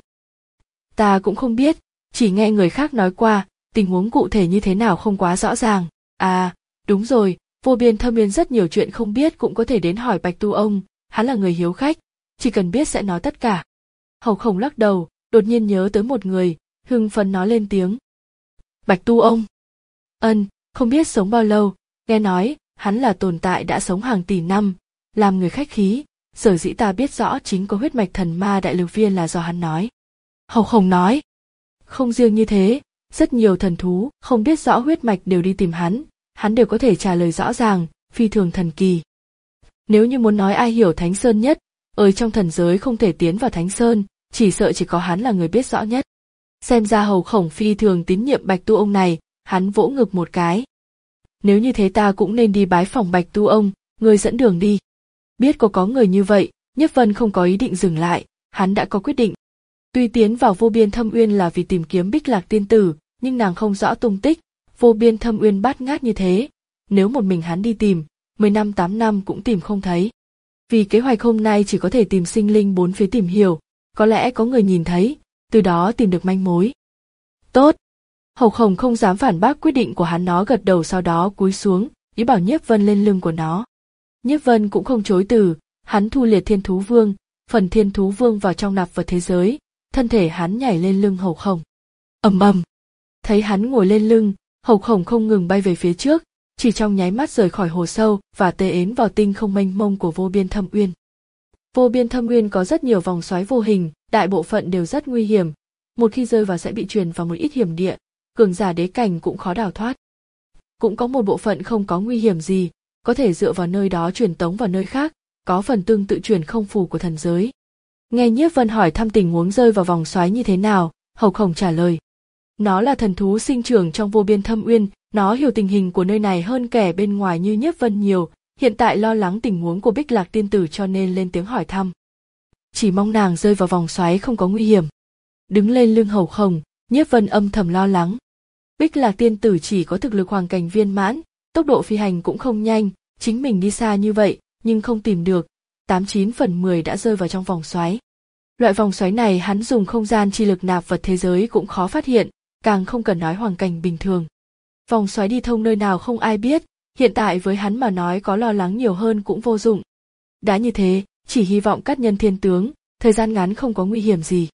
Ta cũng không biết, chỉ nghe người khác nói qua, tình huống cụ thể như thế nào không quá rõ ràng. À, đúng rồi, Vô Biên Thâm Uyên rất nhiều chuyện không biết cũng có thể đến hỏi Bạch Tu ông, hắn là người hiếu khách, chỉ cần biết sẽ nói tất cả. Hầu Khổng lắc đầu, đột nhiên nhớ tới một người, hưng phấn nói lên tiếng. Bạch Tu ông. Ân, không biết sống bao lâu, nghe nói, hắn là tồn tại đã sống hàng tỷ năm, làm người khách khí, sở dĩ ta biết rõ chính có huyết mạch thần ma đại lực viên là do hắn nói. Hầu Khổng nói. Không riêng như thế, rất nhiều thần thú không biết rõ huyết mạch đều đi tìm hắn, hắn đều có thể trả lời rõ ràng, phi thường thần kỳ. Nếu như muốn nói ai hiểu Thánh Sơn nhất, ở trong thần giới không thể tiến vào Thánh Sơn, chỉ sợ chỉ có hắn là người biết rõ nhất. Xem ra Hầu Khổng phi thường tín nhiệm Bạch Tu ông này, hắn vỗ ngực một cái. Nếu như thế ta cũng nên đi bái phỏng Bạch Tu ông, người dẫn đường đi. Biết có có người như vậy, Nhiếp Vân không có ý định dừng lại, hắn đã có quyết định. Tuy tiến vào Vô Biên Thâm Uyên là vì tìm kiếm Bích Lạc tiên tử, nhưng nàng không rõ tung tích, Vô Biên Thâm Uyên bát ngát như thế, nếu một mình hắn đi tìm, mười năm tám năm cũng tìm không thấy. Vì kế hoạch hôm nay chỉ có thể tìm sinh linh bốn phía tìm hiểu, có lẽ có người nhìn thấy, từ đó tìm được manh mối. Tốt. Hầu Khổng không dám phản bác quyết định của hắn, nó gật đầu sau đó cúi xuống, ý bảo Nhiếp Vân lên lưng của nó. Nhiếp Vân cũng không chối từ, hắn thu liệt Thiên Thú Vương, phần Thiên Thú Vương vào trong nạp vật thế giới, thân thể hắn nhảy lên lưng Hầu Khổng. Ầm ầm. Thấy hắn ngồi lên lưng, Hầu Khổng không ngừng bay về phía trước, chỉ trong nháy mắt rời khỏi hồ sâu và tê ến vào tinh không mênh mông của Vô Biên Thâm Uyên. Vô Biên Thâm Uyên có rất nhiều vòng xoáy vô hình, đại bộ phận đều rất nguy hiểm, một khi rơi vào sẽ bị truyền vào một ít hiểm địa, cường giả đế cảnh cũng khó đào thoát. Cũng có một bộ phận không có nguy hiểm gì, có thể dựa vào nơi đó truyền tống vào nơi khác, có phần tương tự truyền không phù của thần giới. Nghe Nhiếp Vân hỏi thăm tình huống rơi vào vòng xoáy như thế nào, Hầu Khổng trả lời. Nó là thần thú sinh trưởng trong Vô Biên Thâm Uyên, nó hiểu tình hình của nơi này hơn kẻ bên ngoài như Nhiếp Vân nhiều, hiện tại lo lắng tình huống của Bích Lạc tiên tử cho nên lên tiếng hỏi thăm. Chỉ mong nàng rơi vào vòng xoáy không có nguy hiểm. Đứng lên lưng Hầu Khổng, Nhiếp Vân âm thầm lo lắng. Bích Lạc tiên tử chỉ có thực lực hoàng cảnh viên mãn, tốc độ phi hành cũng không nhanh, chính mình đi xa như vậy, nhưng không tìm được, tám chín phần mười đã rơi vào trong vòng xoáy. Loại vòng xoáy này hắn dùng không gian chi lực nạp vật thế giới cũng khó phát hiện, càng không cần nói hoàng cảnh bình thường. Vòng xoáy đi thông nơi nào không ai biết, hiện tại với hắn mà nói có lo lắng nhiều hơn cũng vô dụng. Đã như thế, chỉ hy vọng cắt nhân thiên tướng, thời gian ngắn không có nguy hiểm gì.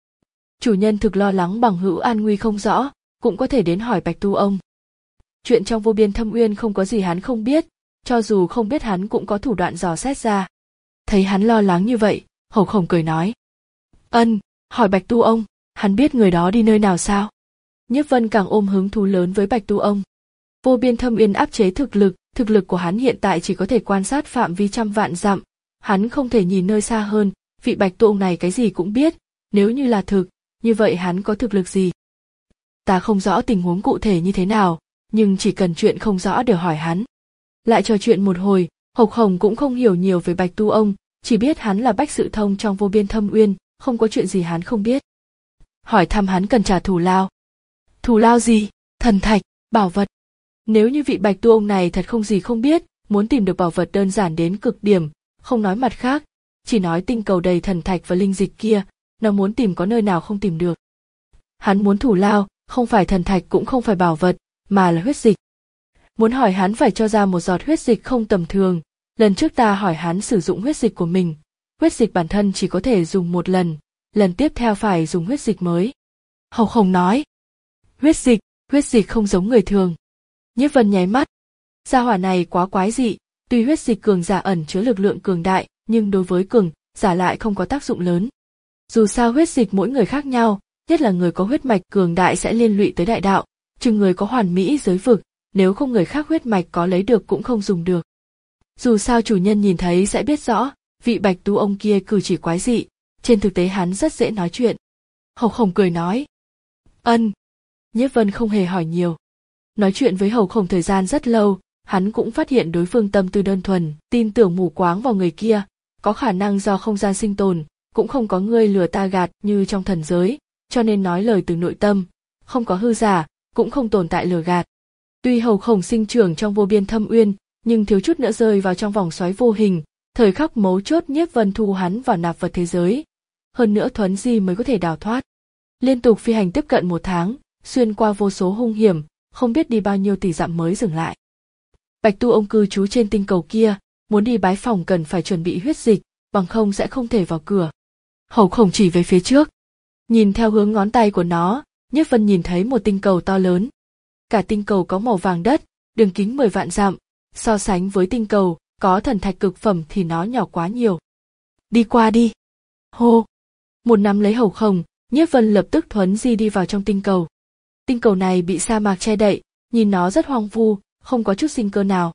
Chủ nhân thực lo lắng bằng hữu an nguy không rõ, cũng có thể đến hỏi Bạch Tu ông. Chuyện trong Vô Biên Thâm Uyên không có gì hắn không biết, cho dù không biết hắn cũng có thủ đoạn dò xét ra. Thấy hắn lo lắng như vậy, Hầu Khổng cười nói. Ân, hỏi Bạch Tu ông, hắn biết người đó đi nơi nào sao? Nhiếp Vân càng ôm hứng thú lớn với Bạch Tu ông. Vô Biên Thâm Uyên áp chế thực lực, thực lực của hắn hiện tại chỉ có thể quan sát phạm vi trăm vạn dặm, hắn không thể nhìn nơi xa hơn, vị Bạch Tu ông này cái gì cũng biết, nếu như là thực, như vậy hắn có thực lực gì? Ta không rõ tình huống cụ thể như thế nào, nhưng chỉ cần chuyện không rõ đều hỏi hắn. Lại trò chuyện một hồi, Hầu Khổng cũng không hiểu nhiều về Bạch Tu ông, chỉ biết hắn là bách sự thông trong Vô Biên Thâm Uyên, không có chuyện gì hắn không biết. Hỏi thăm hắn cần trả thù lao. Thù lao gì? Thần thạch, bảo vật. Nếu như vị Bạch Tu ông này thật không gì không biết, muốn tìm được bảo vật đơn giản đến cực điểm, không nói mặt khác, chỉ nói tinh cầu đầy thần thạch và linh dịch kia, nó muốn tìm có nơi nào không tìm được. Hắn muốn thủ lao, không phải thần thạch cũng không phải bảo vật, mà là huyết dịch. Muốn hỏi hắn phải cho ra một giọt huyết dịch không tầm thường, lần trước ta hỏi hắn sử dụng huyết dịch của mình, huyết dịch bản thân chỉ có thể dùng một lần, lần tiếp theo phải dùng huyết dịch mới. Hầu Khổng nói, huyết dịch, huyết dịch không giống người thường. Nhiếp Vân nháy mắt, gia hỏa này quá quái dị, tuy huyết dịch cường giả ẩn chứa lực lượng cường đại, nhưng đối với cường giả lại không có tác dụng lớn. Dù sao huyết dịch mỗi người khác nhau, nhất là người có huyết mạch cường đại sẽ liên lụy tới đại đạo, chừng người có hoàn mỹ giới vực, nếu không người khác huyết mạch có lấy được cũng không dùng được. Dù sao chủ nhân nhìn thấy sẽ biết rõ, vị Bạch Tu ông kia cử chỉ quái dị, trên thực tế hắn rất dễ nói chuyện. Hầu Khổng cười nói, ân. Nhiếp Vân không hề hỏi nhiều. Nói chuyện với Hầu Khổng thời gian rất lâu, hắn cũng phát hiện đối phương tâm tư đơn thuần, tin tưởng mù quáng vào người kia, có khả năng do không gian sinh tồn, cũng không có ngươi lừa ta gạt như trong thần giới, cho nên nói lời từ nội tâm, không có hư giả, cũng không tồn tại lừa gạt. Tuy Hầu Khổng sinh trưởng trong vô biên thâm uyên, nhưng thiếu chút nữa rơi vào trong vòng xoáy vô hình, thời khắc mấu chốt Nhiếp Vân thu hắn vào nạp vật thế giới, hơn nữa thuấn di mới có thể đào thoát. Liên tục phi hành tiếp cận một tháng, xuyên qua vô số hung hiểm, không biết đi bao nhiêu tỷ dặm mới dừng lại. Bạch Tu ông cư trú trên tinh cầu kia, muốn đi bái phỏng cần phải chuẩn bị huyết dịch, bằng không sẽ không thể vào cửa. Hầu Khổng chỉ về phía trước, nhìn theo hướng ngón tay của nó, Nhiếp Vân nhìn thấy một tinh cầu to lớn. Cả tinh cầu có màu vàng đất, đường kính mười vạn dặm, so sánh với tinh cầu có thần thạch cực phẩm thì nó nhỏ quá nhiều. Đi qua đi. Hô. Một nắm lấy Hầu Khổng, Nhiếp Vân lập tức thuấn di đi vào trong tinh cầu. Tinh cầu này bị sa mạc che đậy, nhìn nó rất hoang vu, không có chút sinh cơ nào.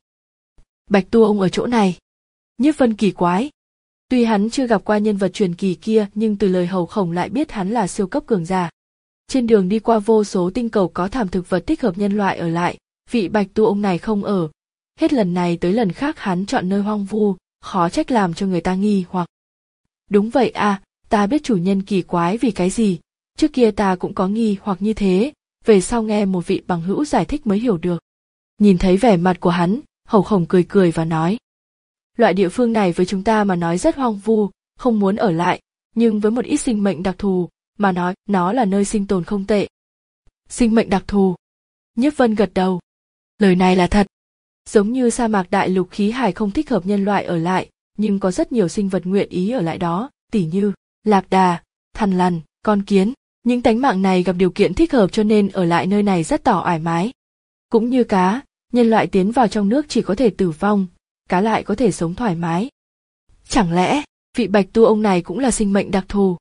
Bạch Tu ông ở chỗ này. Nhiếp Vân kỳ quái. Tuy hắn chưa gặp qua nhân vật truyền kỳ kia, nhưng từ lời Hầu Khổng lại biết hắn là siêu cấp cường giả. Trên đường đi qua vô số tinh cầu có thảm thực vật thích hợp nhân loại ở lại, vị Bạch Tu ông này không ở. Hết lần này tới lần khác hắn chọn nơi hoang vu, khó trách làm cho người ta nghi hoặc. Đúng vậy à, ta biết chủ nhân kỳ quái vì cái gì, trước kia ta cũng có nghi hoặc như thế, về sau nghe một vị bằng hữu giải thích mới hiểu được. Nhìn thấy vẻ mặt của hắn, Hầu Khổng cười cười và nói, loại địa phương này với chúng ta mà nói rất hoang vu, không muốn ở lại, nhưng với một ít sinh mệnh đặc thù, mà nói nó là nơi sinh tồn không tệ. Sinh mệnh đặc thù. Nhiếp Vân gật đầu. Lời này là thật. Giống như sa mạc đại lục khí hải không thích hợp nhân loại ở lại, nhưng có rất nhiều sinh vật nguyện ý ở lại đó, tỉ như lạc đà, thằn lằn, con kiến. Những tánh mạng này gặp điều kiện thích hợp cho nên ở lại nơi này rất tỏ thoải mái. Cũng như cá, nhân loại tiến vào trong nước chỉ có thể tử vong, cá lại có thể sống thoải mái. Chẳng lẽ, vị Bạch Tu ông này cũng là sinh mệnh đặc thù?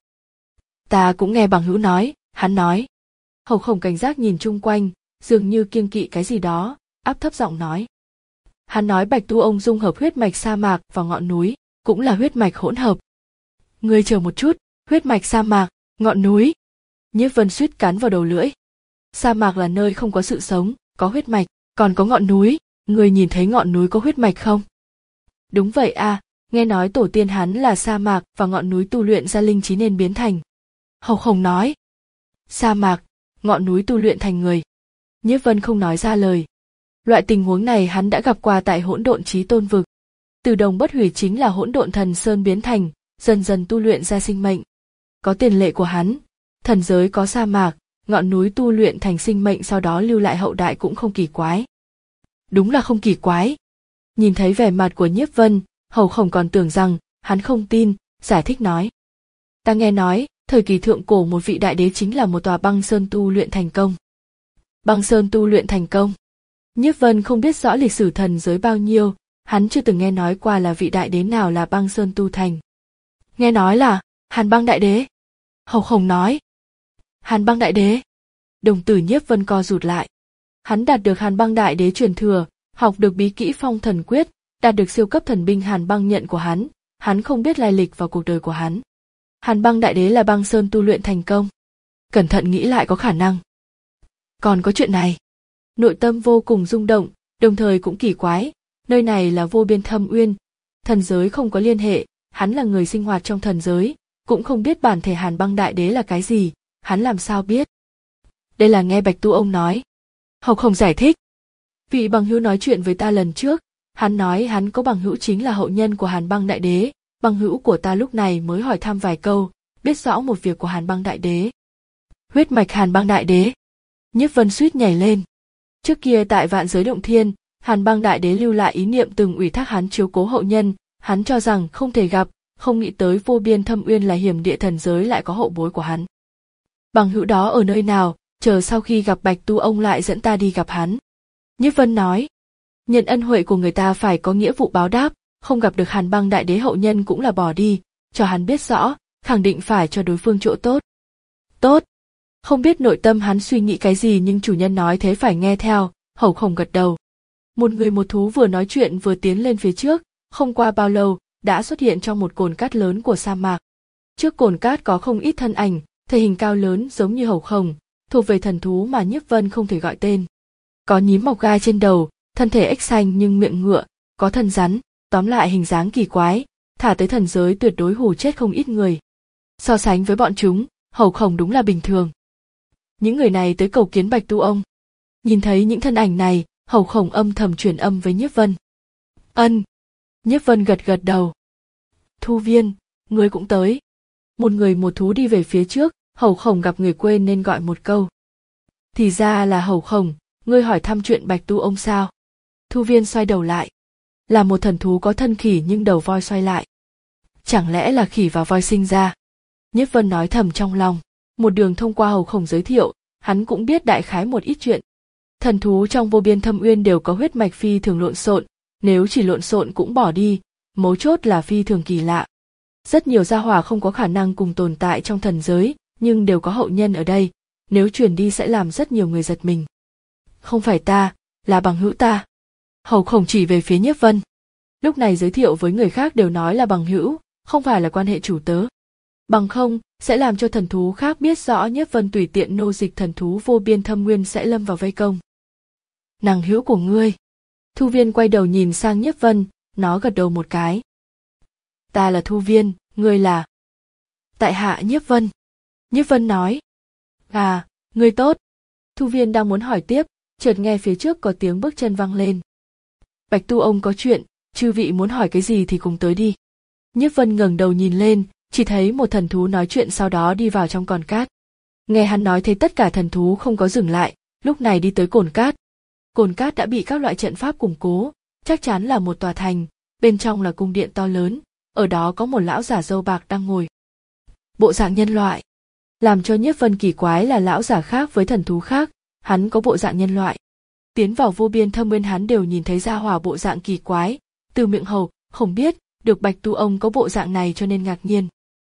Ta cũng nghe bằng hữu nói, hắn nói. Hầu Khổng cảnh giác nhìn chung quanh, dường như kiêng kỵ cái gì đó, áp thấp giọng nói. Hắn nói Bạch Tu ông dung hợp huyết mạch sa mạc và ngọn núi, cũng là huyết mạch hỗn hợp. Ngươi chờ một chút, huyết mạch sa mạc, ngọn núi. Nhiếp Vân suýt cắn vào đầu lưỡi. Sa mạc là nơi không có sự sống, có huyết mạch, còn có ngọn núi, ngươi nhìn thấy ngọn núi có huyết mạch không? Đúng vậy à, nghe nói tổ tiên hắn là sa mạc và ngọn núi tu luyện ra linh trí nên biến thành. Hầu Khổng nói. Sa mạc, ngọn núi tu luyện thành người. Nhiếp Vân không nói ra lời. Loại tình huống này hắn đã gặp qua tại hỗn độn chí tôn vực. Từ đồng bất hủy chính là hỗn độn thần sơn biến thành, dần dần tu luyện ra sinh mệnh. Có tiền lệ của hắn, thần giới có sa mạc, ngọn núi tu luyện thành sinh mệnh sau đó lưu lại hậu đại cũng không kỳ quái. Đúng là không kỳ quái. Nhìn thấy vẻ mặt của Nhiếp Vân, Hầu Khổng còn tưởng rằng hắn không tin, giải thích nói. Ta nghe nói, thời kỳ thượng cổ một vị đại đế chính là một tòa băng sơn tu luyện thành công. Băng sơn tu luyện thành công. Nhiếp Vân không biết rõ lịch sử thần giới bao nhiêu, hắn chưa từng nghe nói qua là vị đại đế nào là băng sơn tu thành. Nghe nói là Hàn Băng đại đế. Hầu Khổng nói. Hàn Băng đại đế. Đồng tử Nhiếp Vân co rụt lại. Hắn đạt được Hàn Băng đại đế truyền thừa, học được bí kỹ phong thần quyết, đạt được siêu cấp thần binh Hàn Băng nhận của hắn, hắn không biết lai lịch và cuộc đời của hắn. Hàn Băng đại đế là băng sơn tu luyện thành công. Cẩn thận nghĩ lại có khả năng. Còn có chuyện này. Nội tâm vô cùng rung động, đồng thời cũng kỳ quái, nơi này là vô biên thâm uyên, thần giới không có liên hệ, hắn là người sinh hoạt trong thần giới, cũng không biết bản thể Hàn Băng đại đế là cái gì, hắn làm sao biết. Đây là nghe Bạch Tu ông nói. Hầu Khổng giải thích. Vị bằng hữu nói chuyện với ta lần trước, Hắn nói hắn có bằng hữu chính là hậu nhân của Hàn Băng Đại Đế, bằng hữu của ta lúc này mới hỏi thăm vài câu, biết rõ một việc của Hàn Băng Đại Đế. Huyết mạch Hàn Băng Đại Đế. Nhiếp Vân suýt nhảy lên. Trước kia tại Vạn Giới Động Thiên, Hàn Băng Đại Đế lưu lại ý niệm từng ủy thác hắn chiếu cố hậu nhân, hắn cho rằng không thể gặp, không nghĩ tới Vô Biên Thâm Uyên là hiểm địa thần giới lại có hậu bối của hắn. Bằng hữu đó ở nơi nào, chờ sau khi gặp Bạch Tu ông lại dẫn ta đi gặp hắn. Nhiếp Vân nói, nhận ân huệ của người ta phải có nghĩa vụ báo đáp, không gặp được Hàn Băng Đại Đế hậu nhân cũng là bỏ đi, cho hắn biết rõ, khẳng định phải cho đối phương chỗ tốt. Tốt. Không biết nội tâm hắn suy nghĩ cái gì nhưng chủ nhân nói thế phải nghe theo, Hầu Khổng gật đầu. Một người một thú vừa nói chuyện vừa tiến lên phía trước, không qua bao lâu, đã xuất hiện trong một cồn cát lớn của sa mạc. Trước cồn cát có không ít thân ảnh, thể hình cao lớn giống như Hầu Khổng, thuộc về thần thú mà Nhiếp Vân không thể gọi tên. Có nhím mọc gai trên đầu, thân thể ếch xanh nhưng miệng ngựa, có thân rắn, tóm lại hình dáng kỳ quái, thả tới thần giới tuyệt đối hù chết không ít người. So sánh với bọn chúng, Hầu Khổng đúng là bình thường. Những người này tới cầu kiến Bạch Tu ông. Nhìn thấy những thân ảnh này, Hầu Khổng âm thầm truyền âm với Nhiếp Vân. Ân. Nhiếp Vân gật gật đầu. Thu Viên, ngươi cũng tới. Một người một thú đi về phía trước, Hầu Khổng gặp người quên nên gọi một câu. Thì ra là Hầu Khổng, ngươi hỏi thăm chuyện Bạch Tu ông sao? Thu Viên xoay đầu lại. Là một thần thú có thân khỉ nhưng đầu voi xoay lại. Chẳng lẽ là khỉ và voi sinh ra? Nhiếp Vân nói thầm trong lòng. Một đường thông qua Hầu Khổng giới thiệu, hắn cũng biết đại khái một ít chuyện. Thần thú trong Vô Biên Thâm Uyên đều có huyết mạch phi thường lộn xộn, nếu chỉ lộn xộn cũng bỏ đi, mấu chốt là phi thường kỳ lạ. Rất nhiều gia hỏa không có khả năng cùng tồn tại trong thần giới, nhưng đều có hậu nhân ở đây, nếu truyền đi sẽ làm rất nhiều người giật mình. Không phải ta, là bằng hữu ta. Hầu Khổng chỉ về phía Nhiếp Vân. Lúc này giới thiệu với người khác đều nói là bằng hữu, không phải là quan hệ chủ tớ. Bằng không, sẽ làm cho thần thú khác biết rõ Nhiếp Vân tùy tiện nô dịch thần thú Vô Biên Thâm Nguyên sẽ lâm vào vây công. Nàng hữu của ngươi. Thu Viên quay đầu nhìn sang Nhiếp Vân, nó gật đầu một cái. Ta là Thu Viên, ngươi là? Tại hạ Nhiếp Vân. Nhiếp Vân nói. À, ngươi tốt. Thu Viên đang muốn hỏi tiếp, chợt nghe phía trước có tiếng bước chân vang lên. Bạch Tu ông có chuyện, chư vị muốn hỏi cái gì thì cùng tới đi. Nhiếp Vân ngẩng đầu nhìn lên, chỉ thấy một thần thú nói chuyện sau đó đi vào trong cồn cát. Nghe hắn nói thấy tất cả thần thú không có dừng lại, lúc này đi tới cồn cát. Cồn cát đã bị các loại trận pháp củng cố, chắc chắn là một tòa thành, bên trong là cung điện to lớn, ở đó có một lão giả râu bạc đang ngồi. Bộ dạng nhân loại. Làm cho Nhiếp Vân kỳ quái là lão giả khác với thần thú khác, hắn có bộ dạng nhân loại. Tiến vào Vô Biên Thâm Uyên hắn đều nhìn thấy gia hỏa bộ dạng kỳ quái, từ miệng Hầu không biết được Bạch Tu ông có bộ dạng này cho nên ngạc nhiên.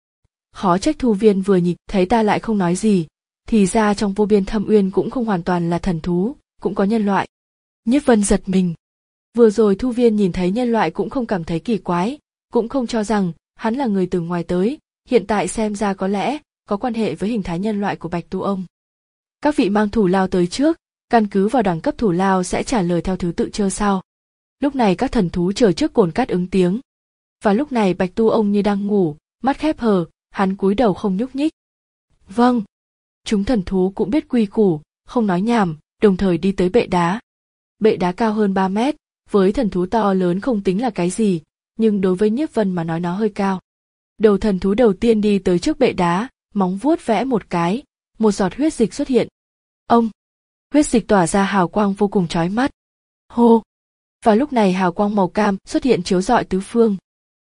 Khó trách Thu Viên vừa nhìn thấy ta lại không nói gì, thì ra trong Vô Biên Thâm Uyên cũng không hoàn toàn là thần thú, cũng có nhân loại. Nhiếp Vân giật mình. Vừa rồi Thu Viên nhìn thấy nhân loại cũng không cảm thấy kỳ quái, cũng không cho rằng hắn là người từ ngoài tới, hiện tại xem ra có lẽ có quan hệ với hình thái nhân loại của Bạch Tu ông. Các vị mang thủ lao tới trước, căn cứ vào đẳng cấp thủ lao sẽ trả lời theo thứ tự chơi sau. Lúc này các thần thú chờ trước cồn cát ứng tiếng. Và lúc này Bạch Tu ông như đang ngủ, mắt khép hờ, hắn cúi đầu không nhúc nhích. Vâng. Chúng thần thú cũng biết quy củ, không nói nhảm, đồng thời đi tới bệ đá. Bệ đá cao hơn ba mét, với thần thú to lớn không tính là cái gì, nhưng đối với Nhiếp Vân mà nói nó hơi cao. Đầu thần thú đầu tiên đi tới trước bệ đá, móng vuốt vẽ một cái, một giọt huyết dịch xuất hiện. Ông! Huyết dịch tỏa ra hào quang vô cùng chói mắt. Hô! Và lúc này hào quang màu cam xuất hiện chiếu rọi tứ phương.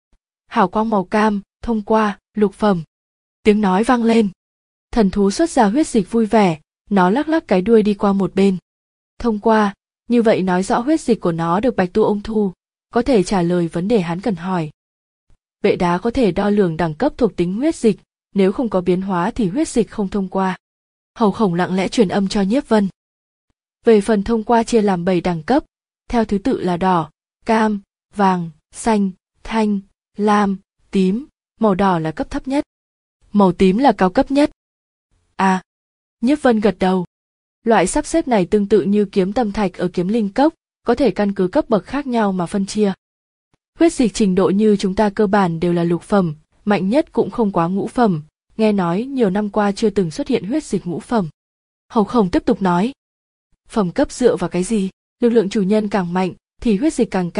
Hào quang màu cam, thông qua, lục phẩm. Tiếng nói vang lên. Thần thú xuất ra huyết dịch vui vẻ, nó lắc lắc cái đuôi đi qua một bên. Thông qua, như vậy nói rõ huyết dịch của nó được Bạch Tu ông thu, có thể trả lời vấn đề hắn cần hỏi. Bệ đá có thể đo lường đẳng cấp thuộc tính huyết dịch, nếu không có biến hóa thì huyết dịch không thông qua. Hầu Khổng lặng lẽ truyền âm cho Nhiếp Vân. Về phần thông qua chia làm bảy đẳng cấp, theo thứ tự là đỏ, cam, vàng, xanh, thanh, lam, tím, màu đỏ là cấp thấp nhất. Màu tím là cao cấp nhất. À, Nhiếp Vân gật đầu. Loại sắp xếp này tương tự như kiếm tâm thạch ở kiếm linh cốc, có thể căn cứ cấp bậc khác nhau mà phân chia. Huyết dịch trình độ như chúng ta cơ bản đều là lục phẩm, mạnh nhất cũng không quá ngũ phẩm, nghe nói nhiều năm qua chưa từng xuất hiện huyết dịch ngũ phẩm. Hầu Khổng tiếp tục nói. Phẩm cấp dựa vào cái gì? Lực lượng chủ nhân càng mạnh thì huyết dịch càng cao,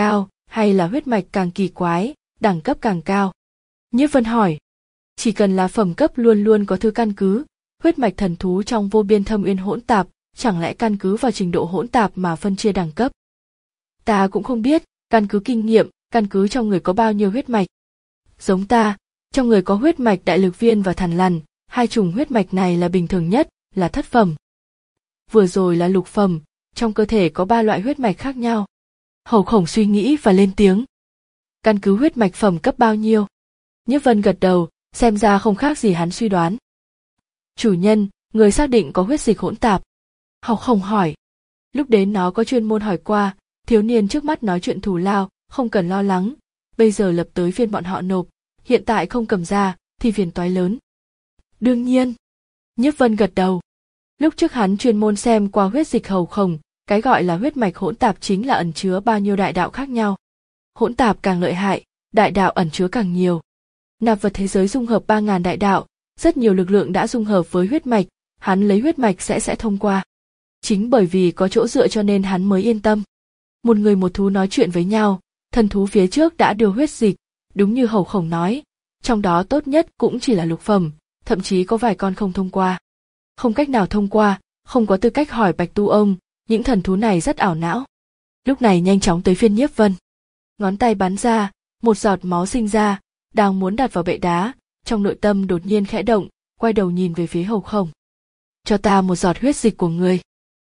hay là huyết mạch càng kỳ quái, đẳng cấp càng cao? Nhiếp Vân hỏi. Chỉ cần là phẩm cấp luôn luôn có thứ căn cứ, huyết mạch thần thú trong vô biên thâm uyên hỗn tạp, chẳng lẽ căn cứ vào trình độ hỗn tạp mà phân chia đẳng cấp? Ta cũng không biết, căn cứ kinh nghiệm, căn cứ trong người có bao nhiêu huyết mạch. Giống ta, trong người có huyết mạch đại lực viên và thằn lằn, hai chủng huyết mạch này là bình thường nhất, là thất phẩm. Vừa rồi là lục phẩm, trong cơ thể có ba loại huyết mạch khác nhau. Hầu Khổng suy nghĩ và lên tiếng. Căn cứ huyết mạch phẩm cấp bao nhiêu? Nhiếp Vân gật đầu, xem ra không khác gì hắn suy đoán. Chủ nhân, người xác định có huyết dịch hỗn tạp. Hầu Khổng hỏi. Lúc đến nó có chuyên môn hỏi qua, thiếu niên trước mắt nói chuyện thù lao, không cần lo lắng. Bây giờ lập tới phiên bọn họ nộp, hiện tại không cầm ra, thì phiền toái lớn. Đương nhiên. Nhiếp Vân gật đầu. Lúc trước hắn chuyên môn xem qua huyết dịch Hầu Khổng, cái gọi là huyết mạch hỗn tạp chính là ẩn chứa bao nhiêu đại đạo khác nhau. Hỗn tạp càng lợi hại, đại đạo ẩn chứa càng nhiều. Nạp vật thế giới dung hợp ba ngàn đại đạo, rất nhiều lực lượng đã dung hợp với huyết mạch, hắn lấy huyết mạch sẽ sẽ thông qua. Chính bởi vì có chỗ dựa cho nên hắn mới yên tâm. Một người một thú nói chuyện với nhau, thần thú phía trước đã đưa huyết dịch, đúng như Hầu Khổng nói, trong đó tốt nhất cũng chỉ là lục phẩm, thậm chí có vài con không thông qua. Không cách nào thông qua, không có tư cách hỏi Bạch Tu ông, những thần thú này rất ảo não. Lúc này nhanh chóng tới phiên Nhiếp Vân. Ngón tay bắn ra, một giọt máu sinh ra, đang muốn đặt vào bệ đá, trong nội tâm đột nhiên khẽ động, quay đầu nhìn về phía Hầu Khổng. Cho ta một giọt huyết dịch của ngươi.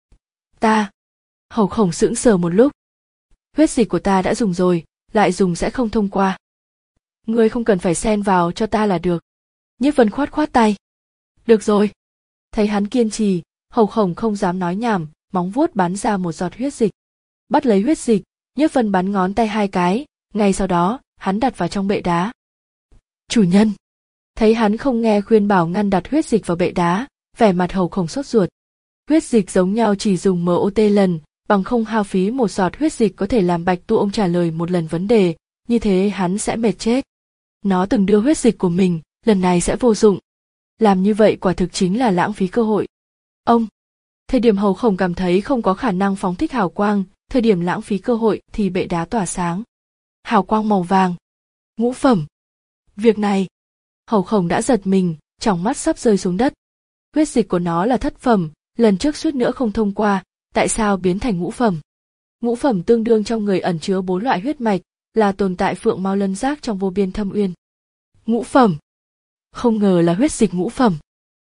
Ta. Hầu Khổng sững sờ một lúc. Huyết dịch của ta đã dùng rồi, lại dùng sẽ không thông qua. Ngươi không cần phải xen vào cho ta là được. Nhiếp Vân khoát khoát tay. Được rồi. Thấy hắn kiên trì, Hầu Khổng không dám nói nhảm, móng vuốt bắn ra một giọt huyết dịch. Bắt lấy huyết dịch, Nhiếp Vân bắn ngón tay hai cái, ngay sau đó, hắn đặt vào trong bệ đá. Chủ nhân. Thấy hắn không nghe khuyên bảo ngăn đặt huyết dịch vào bệ đá, vẻ mặt Hầu Khổng sốt ruột. Huyết dịch giống nhau chỉ dùng em o tê lần, bằng không hao phí một giọt huyết dịch có thể làm Bạch Tu ông trả lời một lần vấn đề, như thế hắn sẽ mệt chết. Nó từng đưa huyết dịch của mình, lần này sẽ vô dụng. Làm như vậy quả thực chính là lãng phí cơ hội. Ông. Thời điểm Hầu Khổng cảm thấy không có khả năng phóng thích hào quang, thời điểm lãng phí cơ hội thì bệ đá tỏa sáng. Hào quang màu vàng. Ngũ phẩm. Việc này. Hầu Khổng đã giật mình, tròng mắt sắp rơi xuống đất. Huyết dịch của nó là thất phẩm, lần trước suýt nữa không thông qua, tại sao biến thành ngũ phẩm? Ngũ phẩm tương đương trong người ẩn chứa bốn loại huyết mạch, là tồn tại phượng mao lân giác trong vô biên thâm uyên. Ngũ phẩm. Không ngờ là huyết dịch ngũ phẩm.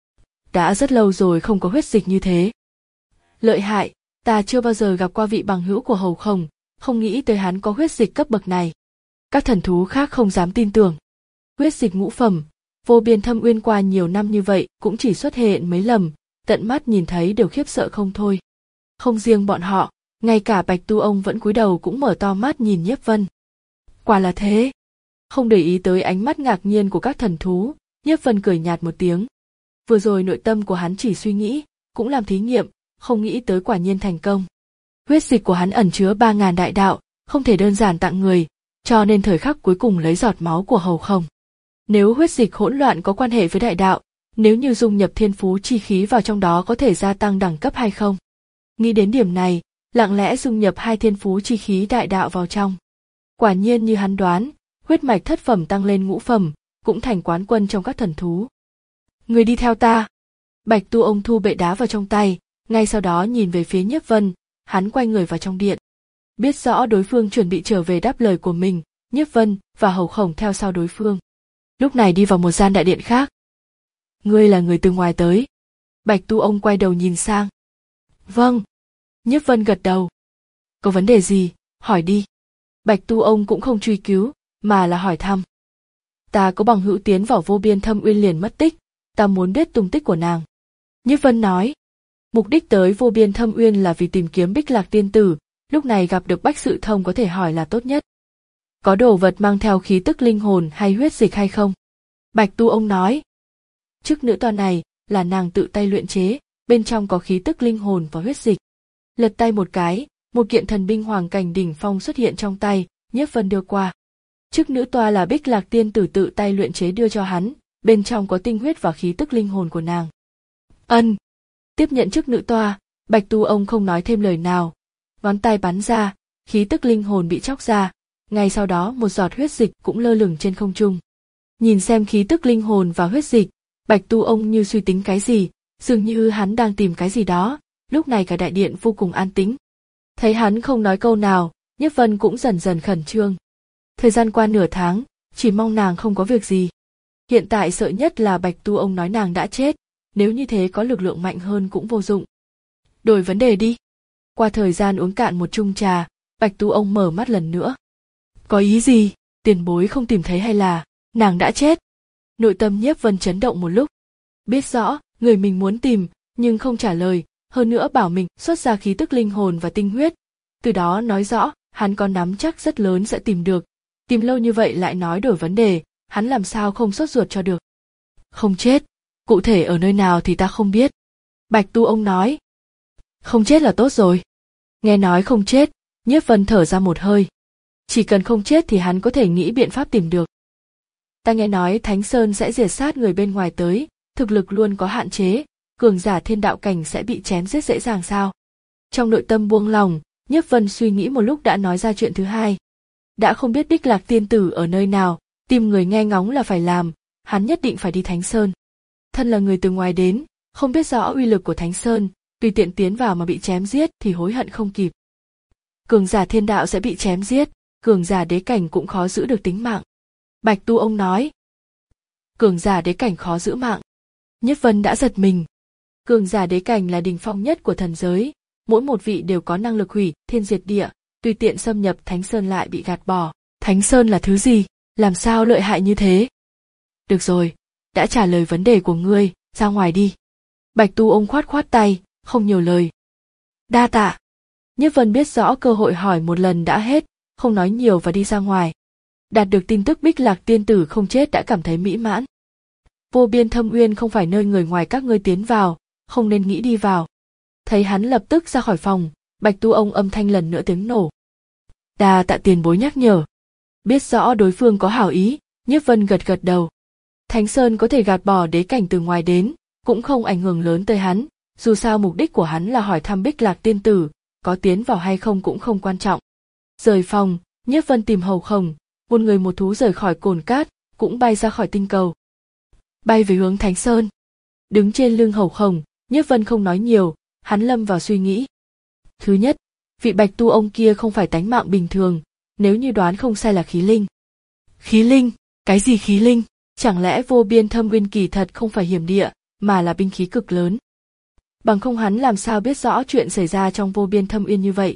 Đã rất lâu rồi không có huyết dịch như thế. Lợi hại, ta chưa bao giờ gặp qua vị bằng hữu của Hầu Khổng, không nghĩ tới hắn có huyết dịch cấp bậc này. Các thần thú khác không dám tin tưởng. Huyết dịch ngũ phẩm, vô biên thâm uyên qua nhiều năm như vậy cũng chỉ xuất hiện mấy lần, tận mắt nhìn thấy đều khiếp sợ không thôi. Không riêng bọn họ, ngay cả Bạch Tu ông vẫn cúi đầu cũng mở to mắt nhìn Nhiếp Vân. Quả là thế. Không để ý tới ánh mắt ngạc nhiên của các thần thú, Nhiếp Vân cười nhạt một tiếng. Vừa rồi nội tâm của hắn chỉ suy nghĩ, cũng làm thí nghiệm, không nghĩ tới quả nhiên thành công. Huyết dịch của hắn ẩn chứa ba ngàn đại đạo, không thể đơn giản tặng người, cho nên thời khắc cuối cùng lấy giọt máu của Hầu Khổng. Nếu huyết dịch hỗn loạn có quan hệ với đại đạo, nếu như dung nhập thiên phú chi khí vào trong đó có thể gia tăng đẳng cấp hay không? Nghĩ đến điểm này, lặng lẽ dung nhập hai thiên phú chi khí đại đạo vào trong. Quả nhiên như hắn đoán, huyết mạch thất phẩm tăng lên ngũ phẩm, cũng thành quán quân trong các thần thú. Người đi theo ta. Bạch Tu ông thu bệ đá vào trong tay, ngay sau đó nhìn về phía Nhiếp Vân, hắn quay người vào trong điện. Biết rõ đối phương chuẩn bị trở về đáp lời của mình, Nhiếp Vân và Hầu Khổng theo sau đối phương. Lúc này đi vào một gian đại điện khác. Ngươi là người từ ngoài tới. Bạch Tu ông quay đầu nhìn sang. Vâng. Nhiếp Vân gật đầu. Có vấn đề gì, hỏi đi. Bạch Tu ông cũng không truy cứu, mà là hỏi thăm. Ta có bằng hữu tiến vào vô biên thâm uyên liền mất tích, ta muốn biết tung tích của nàng. Nhiếp Vân nói. Mục đích tới vô biên thâm uyên là vì tìm kiếm Bích Lạc tiên tử, lúc này gặp được Bách Sự Thông có thể hỏi là tốt nhất. Có đồ vật mang theo khí tức linh hồn hay huyết dịch hay không? Bạch Tu ông nói. Chức nữ toa này là nàng tự tay luyện chế, bên trong có khí tức linh hồn và huyết dịch. Lật tay một cái, một kiện thần binh hoàng cảnh đỉnh phong xuất hiện trong tay, Nhiếp Vân đưa qua. Chức nữ toa là Bích Lạc tiên tử tự tay luyện chế đưa cho hắn, bên trong có tinh huyết và khí tức linh hồn của nàng. Ân. Tiếp nhận chức nữ toa, Bạch Tu ông không nói thêm lời nào. Ngón tay bắn ra, khí tức linh hồn bị chóc ra, ngay sau đó một giọt huyết dịch cũng lơ lửng trên không trung. Nhìn xem khí tức linh hồn và huyết dịch, Bạch Tu ông như suy tính cái gì, dường như hắn đang tìm cái gì đó. Lúc này cả đại điện vô cùng an tĩnh. Thấy hắn không nói câu nào, Nhiếp Vân cũng dần dần khẩn trương. Thời gian qua nửa tháng, chỉ mong nàng không có việc gì. Hiện tại sợ nhất là Bạch Tu ông nói nàng đã chết, nếu như thế có lực lượng mạnh hơn cũng vô dụng. Đổi vấn đề đi. Qua thời gian uống cạn một chung trà, Bạch Tu ông mở mắt lần nữa. Có ý gì? Tiền bối không tìm thấy hay là nàng đã chết? Nội tâm Nhiếp Vân chấn động một lúc. Biết rõ người mình muốn tìm, nhưng không trả lời, hơn nữa bảo mình xuất ra khí tức linh hồn và tinh huyết. Từ đó nói rõ, hắn có nắm chắc rất lớn sẽ tìm được. Tìm lâu như vậy lại nói đổi vấn đề, hắn làm sao không sốt ruột cho được. Không chết, cụ thể ở nơi nào thì ta không biết. Bạch Tu ông nói. Không chết là tốt rồi. Nghe nói không chết, Nhiếp Vân thở ra một hơi. Chỉ cần không chết thì hắn có thể nghĩ biện pháp tìm được. Ta nghe nói Thánh Sơn sẽ diệt sát người bên ngoài tới, thực lực luôn có hạn chế, cường giả thiên đạo cảnh sẽ bị chém giết dễ dàng sao? Trong nội tâm buông lòng, Nhiếp Vân suy nghĩ một lúc đã nói ra chuyện thứ hai. Đã không biết Bích Lạc tiên tử ở nơi nào, tìm người nghe ngóng là phải làm, hắn nhất định phải đi Thánh Sơn. Thân là người từ ngoài đến, không biết rõ uy lực của Thánh Sơn, tùy tiện tiến vào mà bị chém giết thì hối hận không kịp. Cường giả thiên đạo sẽ bị chém giết, cường giả đế cảnh cũng khó giữ được tính mạng. Bạch Tu ông nói. Cường giả đế cảnh khó giữ mạng. Nhiếp Vân đã giật mình. Cường giả đế cảnh là đỉnh phong nhất của thần giới, mỗi một vị đều có năng lực hủy thiên diệt địa, tùy tiện xâm nhập Thánh Sơn lại bị gạt bỏ. Thánh Sơn là thứ gì, làm sao lợi hại như thế? Được rồi, đã trả lời vấn đề của ngươi, ra ngoài đi. Bạch Tu ông khoát khoát tay, không nhiều lời. Đa tạ. Nhiếp Vân biết rõ cơ hội hỏi một lần đã hết, không nói nhiều và đi ra ngoài. Đạt được tin tức Bích Lạc tiên tử không chết đã cảm thấy mỹ mãn. Vô biên thâm uyên không phải nơi người ngoài các ngươi tiến vào, không nên nghĩ đi vào. Thấy hắn lập tức ra khỏi phòng, Bạch Tu ông âm thanh lần nữa tiếng nổ. Đa tạ tiền bối nhắc nhở. Biết rõ đối phương có hảo ý, Nhiếp Vân gật gật đầu. Thánh Sơn có thể gạt bỏ đế cảnh từ ngoài đến, cũng không ảnh hưởng lớn tới hắn, dù sao mục đích của hắn là hỏi thăm Bích Lạc tiên tử, có tiến vào hay không cũng không quan trọng. Rời phòng, Nhiếp Vân tìm Hầu Khổng, một người một thú rời khỏi cồn cát, cũng bay ra khỏi tinh cầu. Bay về hướng Thánh Sơn. Đứng trên lưng Hầu Khổng, Nhiếp Vân không nói nhiều, hắn lâm vào suy nghĩ. Thứ nhất, vị Bạch Tu ông kia không phải tánh mạng bình thường, nếu như đoán không sai là khí linh. Khí linh? Cái gì khí linh? Chẳng lẽ vô biên thâm uyên kỳ thật không phải hiểm địa, mà là binh khí cực lớn? Bằng không hắn làm sao biết rõ chuyện xảy ra trong vô biên thâm uyên như vậy?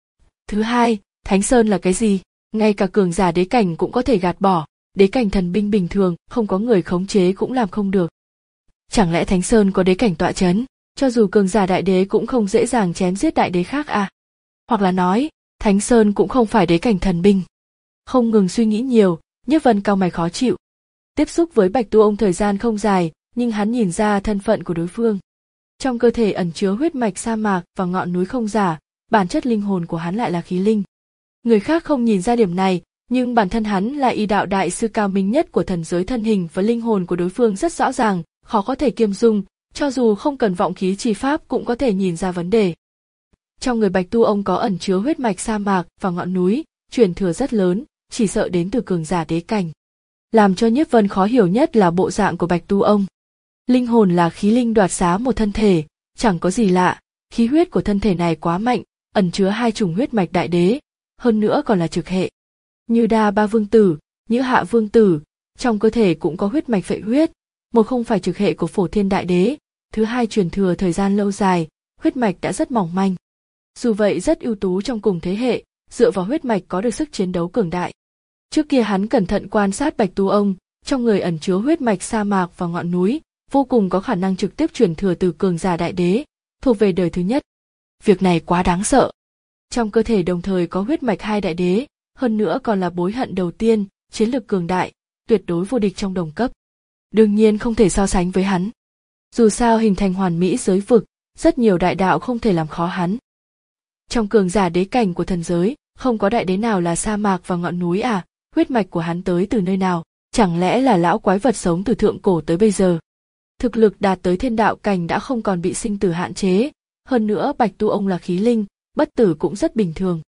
Thứ hai, Thánh Sơn là cái gì? Ngay cả cường giả đế cảnh cũng có thể gạt bỏ, đế cảnh thần binh bình thường không có người khống chế cũng làm không được. Chẳng lẽ Thánh Sơn có đế cảnh tọa chấn, cho dù cường giả đại đế cũng không dễ dàng chém giết đại đế khác à? Hoặc là nói, Thánh Sơn cũng không phải đế cảnh thần binh. Không ngừng suy nghĩ nhiều, Nhiếp Vân cau mày khó chịu. Tiếp xúc với Bạch Tu ông thời gian không dài, nhưng hắn nhìn ra thân phận của đối phương. Trong cơ thể ẩn chứa huyết mạch sa mạc và ngọn núi không giả, bản chất linh hồn của hắn lại là khí linh. Người khác không nhìn ra điểm này, nhưng bản thân hắn là y đạo đại sư cao minh nhất của thần giới, thân hình và linh hồn của đối phương rất rõ ràng, khó có thể kiêm dung, cho dù không cần vọng khí chi pháp cũng có thể nhìn ra vấn đề. Trong người Bạch Tu ông có ẩn chứa huyết mạch sa mạc và ngọn núi, truyền thừa rất lớn, chỉ sợ đến từ cường giả đế cảnh. Làm cho Nhiếp Vân khó hiểu nhất là bộ dạng của Bạch Tu ông. Linh hồn là khí linh đoạt xá một thân thể, chẳng có gì lạ, khí huyết của thân thể này quá mạnh, ẩn chứa hai chủng huyết mạch đại đế, hơn nữa còn là trực hệ. Như Đa Ba Vương Tử, Nhữ Hạ Vương Tử, trong cơ thể cũng có huyết mạch phệ huyết, một không phải trực hệ của Phổ Thiên Đại Đế, thứ hai truyền thừa thời gian lâu dài, huyết mạch đã rất mỏng manh. Dù vậy rất ưu tú trong cùng thế hệ, dựa vào huyết mạch có được sức chiến đấu cường đại. Trước kia hắn cẩn thận quan sát Bạch Tu ông, trong người ẩn chứa huyết mạch sa mạc và ngọn núi, vô cùng có khả năng trực tiếp truyền thừa từ cường giả đại đế, thuộc về đời thứ nhất. Việc này quá đáng sợ. Trong cơ thể đồng thời có huyết mạch hai đại đế, hơn nữa còn là bối hận đầu tiên, chiến lực cường đại, tuyệt đối vô địch trong đồng cấp. Đương nhiên không thể so sánh với hắn. Dù sao hình thành hoàn mỹ giới vực, rất nhiều đại đạo không thể làm khó hắn. Trong cường giả đế cảnh của thần giới, không có đại đế nào là sa mạc và ngọn núi à? Huyết mạch của hắn tới từ nơi nào? Chẳng lẽ là lão quái vật sống từ thượng cổ tới bây giờ? Thực lực đạt tới thiên đạo cảnh đã không còn bị sinh tử hạn chế, hơn nữa Bạch Tu ông là khí linh, bất tử cũng rất bình thường.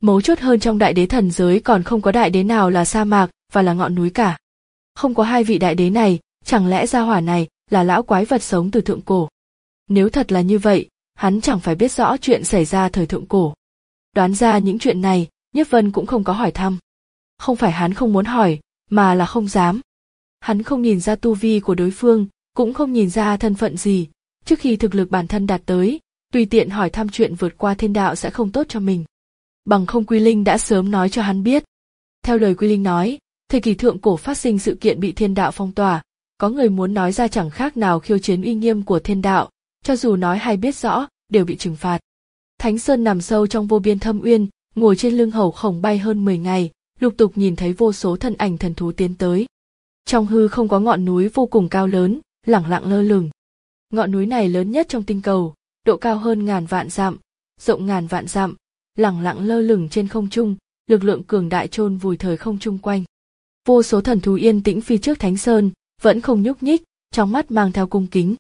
Mấu chốt hơn, trong đại đế thần giới còn không có đại đế nào là sa mạc và là ngọn núi cả. Không có hai vị đại đế này, chẳng lẽ gia hỏa này là lão quái vật sống từ thượng cổ? Nếu thật là như vậy, hắn chẳng phải biết rõ chuyện xảy ra thời thượng cổ. Đoán ra những chuyện này, Nhiếp Vân cũng không có hỏi thăm. Không phải hắn không muốn hỏi, mà là không dám. Hắn không nhìn ra tu vi của đối phương, cũng không nhìn ra thân phận gì. Trước khi thực lực bản thân đạt tới, tùy tiện hỏi thăm chuyện vượt qua thiên đạo sẽ không tốt cho mình. Bằng không Quy Linh đã sớm nói cho hắn biết. Theo lời Quy Linh nói, thời kỳ thượng cổ phát sinh sự kiện bị thiên đạo phong tỏa, có người muốn nói ra chẳng khác nào khiêu chiến uy nghiêm của thiên đạo, cho dù nói hay biết rõ, đều bị trừng phạt. Thánh Sơn nằm sâu trong vô biên thâm uyên, ngồi trên lưng hầu khổng bay hơn mười ngày, lục tục nhìn thấy vô số thân ảnh thần thú tiến tới. Trong hư không có ngọn núi vô cùng cao lớn, lẳng lặng lơ lửng. Ngọn núi này lớn nhất trong tinh cầu, độ cao hơn ngàn vạn dặm, rộng ngàn vạn dặm, lẳng lặng lơ lửng trên không trung, lực lượng cường đại chôn vùi thời không chung quanh. Vô số thần thú yên tĩnh phi trước Thánh Sơn, vẫn không nhúc nhích, trong mắt mang theo cung kính.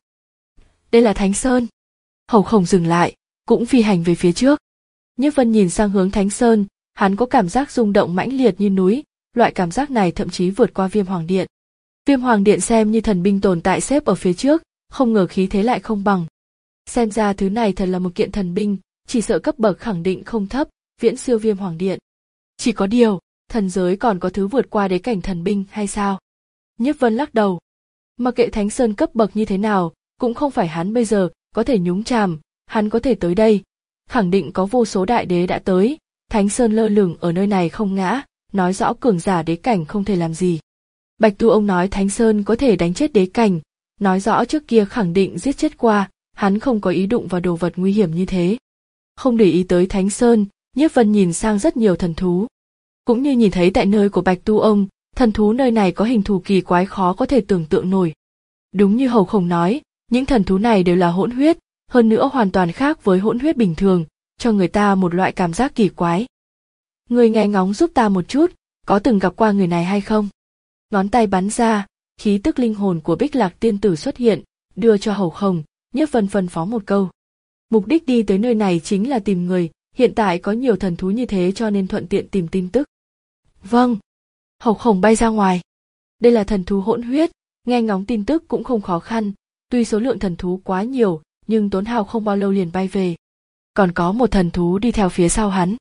Đây là Thánh Sơn. Hầu khổng dừng lại, cũng phi hành về phía trước. Nhiếp Vân nhìn sang hướng Thánh Sơn, hắn có cảm giác rung động mãnh liệt như núi, loại cảm giác này thậm chí vượt qua Viêm Hoàng Điện. Viêm Hoàng Điện xem như thần binh tồn tại xếp ở phía trước, không ngờ khí thế lại không bằng. Xem ra thứ này thật là một kiện thần binh, chỉ sợ cấp bậc khẳng định không thấp, viễn siêu Viêm Hoàng Điện. Chỉ có điều, thần giới còn có thứ vượt qua đế cảnh thần binh hay sao? Nhiếp Vân lắc đầu. Mặc kệ Thánh Sơn cấp bậc như thế nào, cũng không phải hắn bây giờ có thể nhúng chàm, hắn có thể tới đây, khẳng định có vô số đại đế đã tới, Thánh Sơn lơ lửng ở nơi này không ngã, nói rõ cường giả đế cảnh không thể làm gì. Bạch Tu ông nói Thánh Sơn có thể đánh chết đế cảnh, nói rõ trước kia khẳng định giết chết qua, hắn không có ý đụng vào đồ vật nguy hiểm như thế. Không để ý tới Thánh Sơn, Nhiếp Vân nhìn sang rất nhiều thần thú. Cũng như nhìn thấy tại nơi của Bạch Tu ông, thần thú nơi này có hình thù kỳ quái khó có thể tưởng tượng nổi. Đúng như Hầu Khổng nói, những thần thú này đều là hỗn huyết, hơn nữa hoàn toàn khác với hỗn huyết bình thường, cho người ta một loại cảm giác kỳ quái. Người nghe ngóng giúp ta một chút, có từng gặp qua người này hay không? Ngón tay bắn ra, khí tức linh hồn của Bích Lạc tiên tử xuất hiện, đưa cho Hầu Khổng, Nhiếp Vân phân phó một câu. Mục đích đi tới nơi này chính là tìm người, hiện tại có nhiều thần thú như thế cho nên thuận tiện tìm tin tức. Vâng. Hầu Khổng bay ra ngoài. Đây là thần thú hỗn huyết, nghe ngóng tin tức cũng không khó khăn, tuy số lượng thần thú quá nhiều, nhưng tốn hao không bao lâu liền bay về. Còn có một thần thú đi theo phía sau hắn.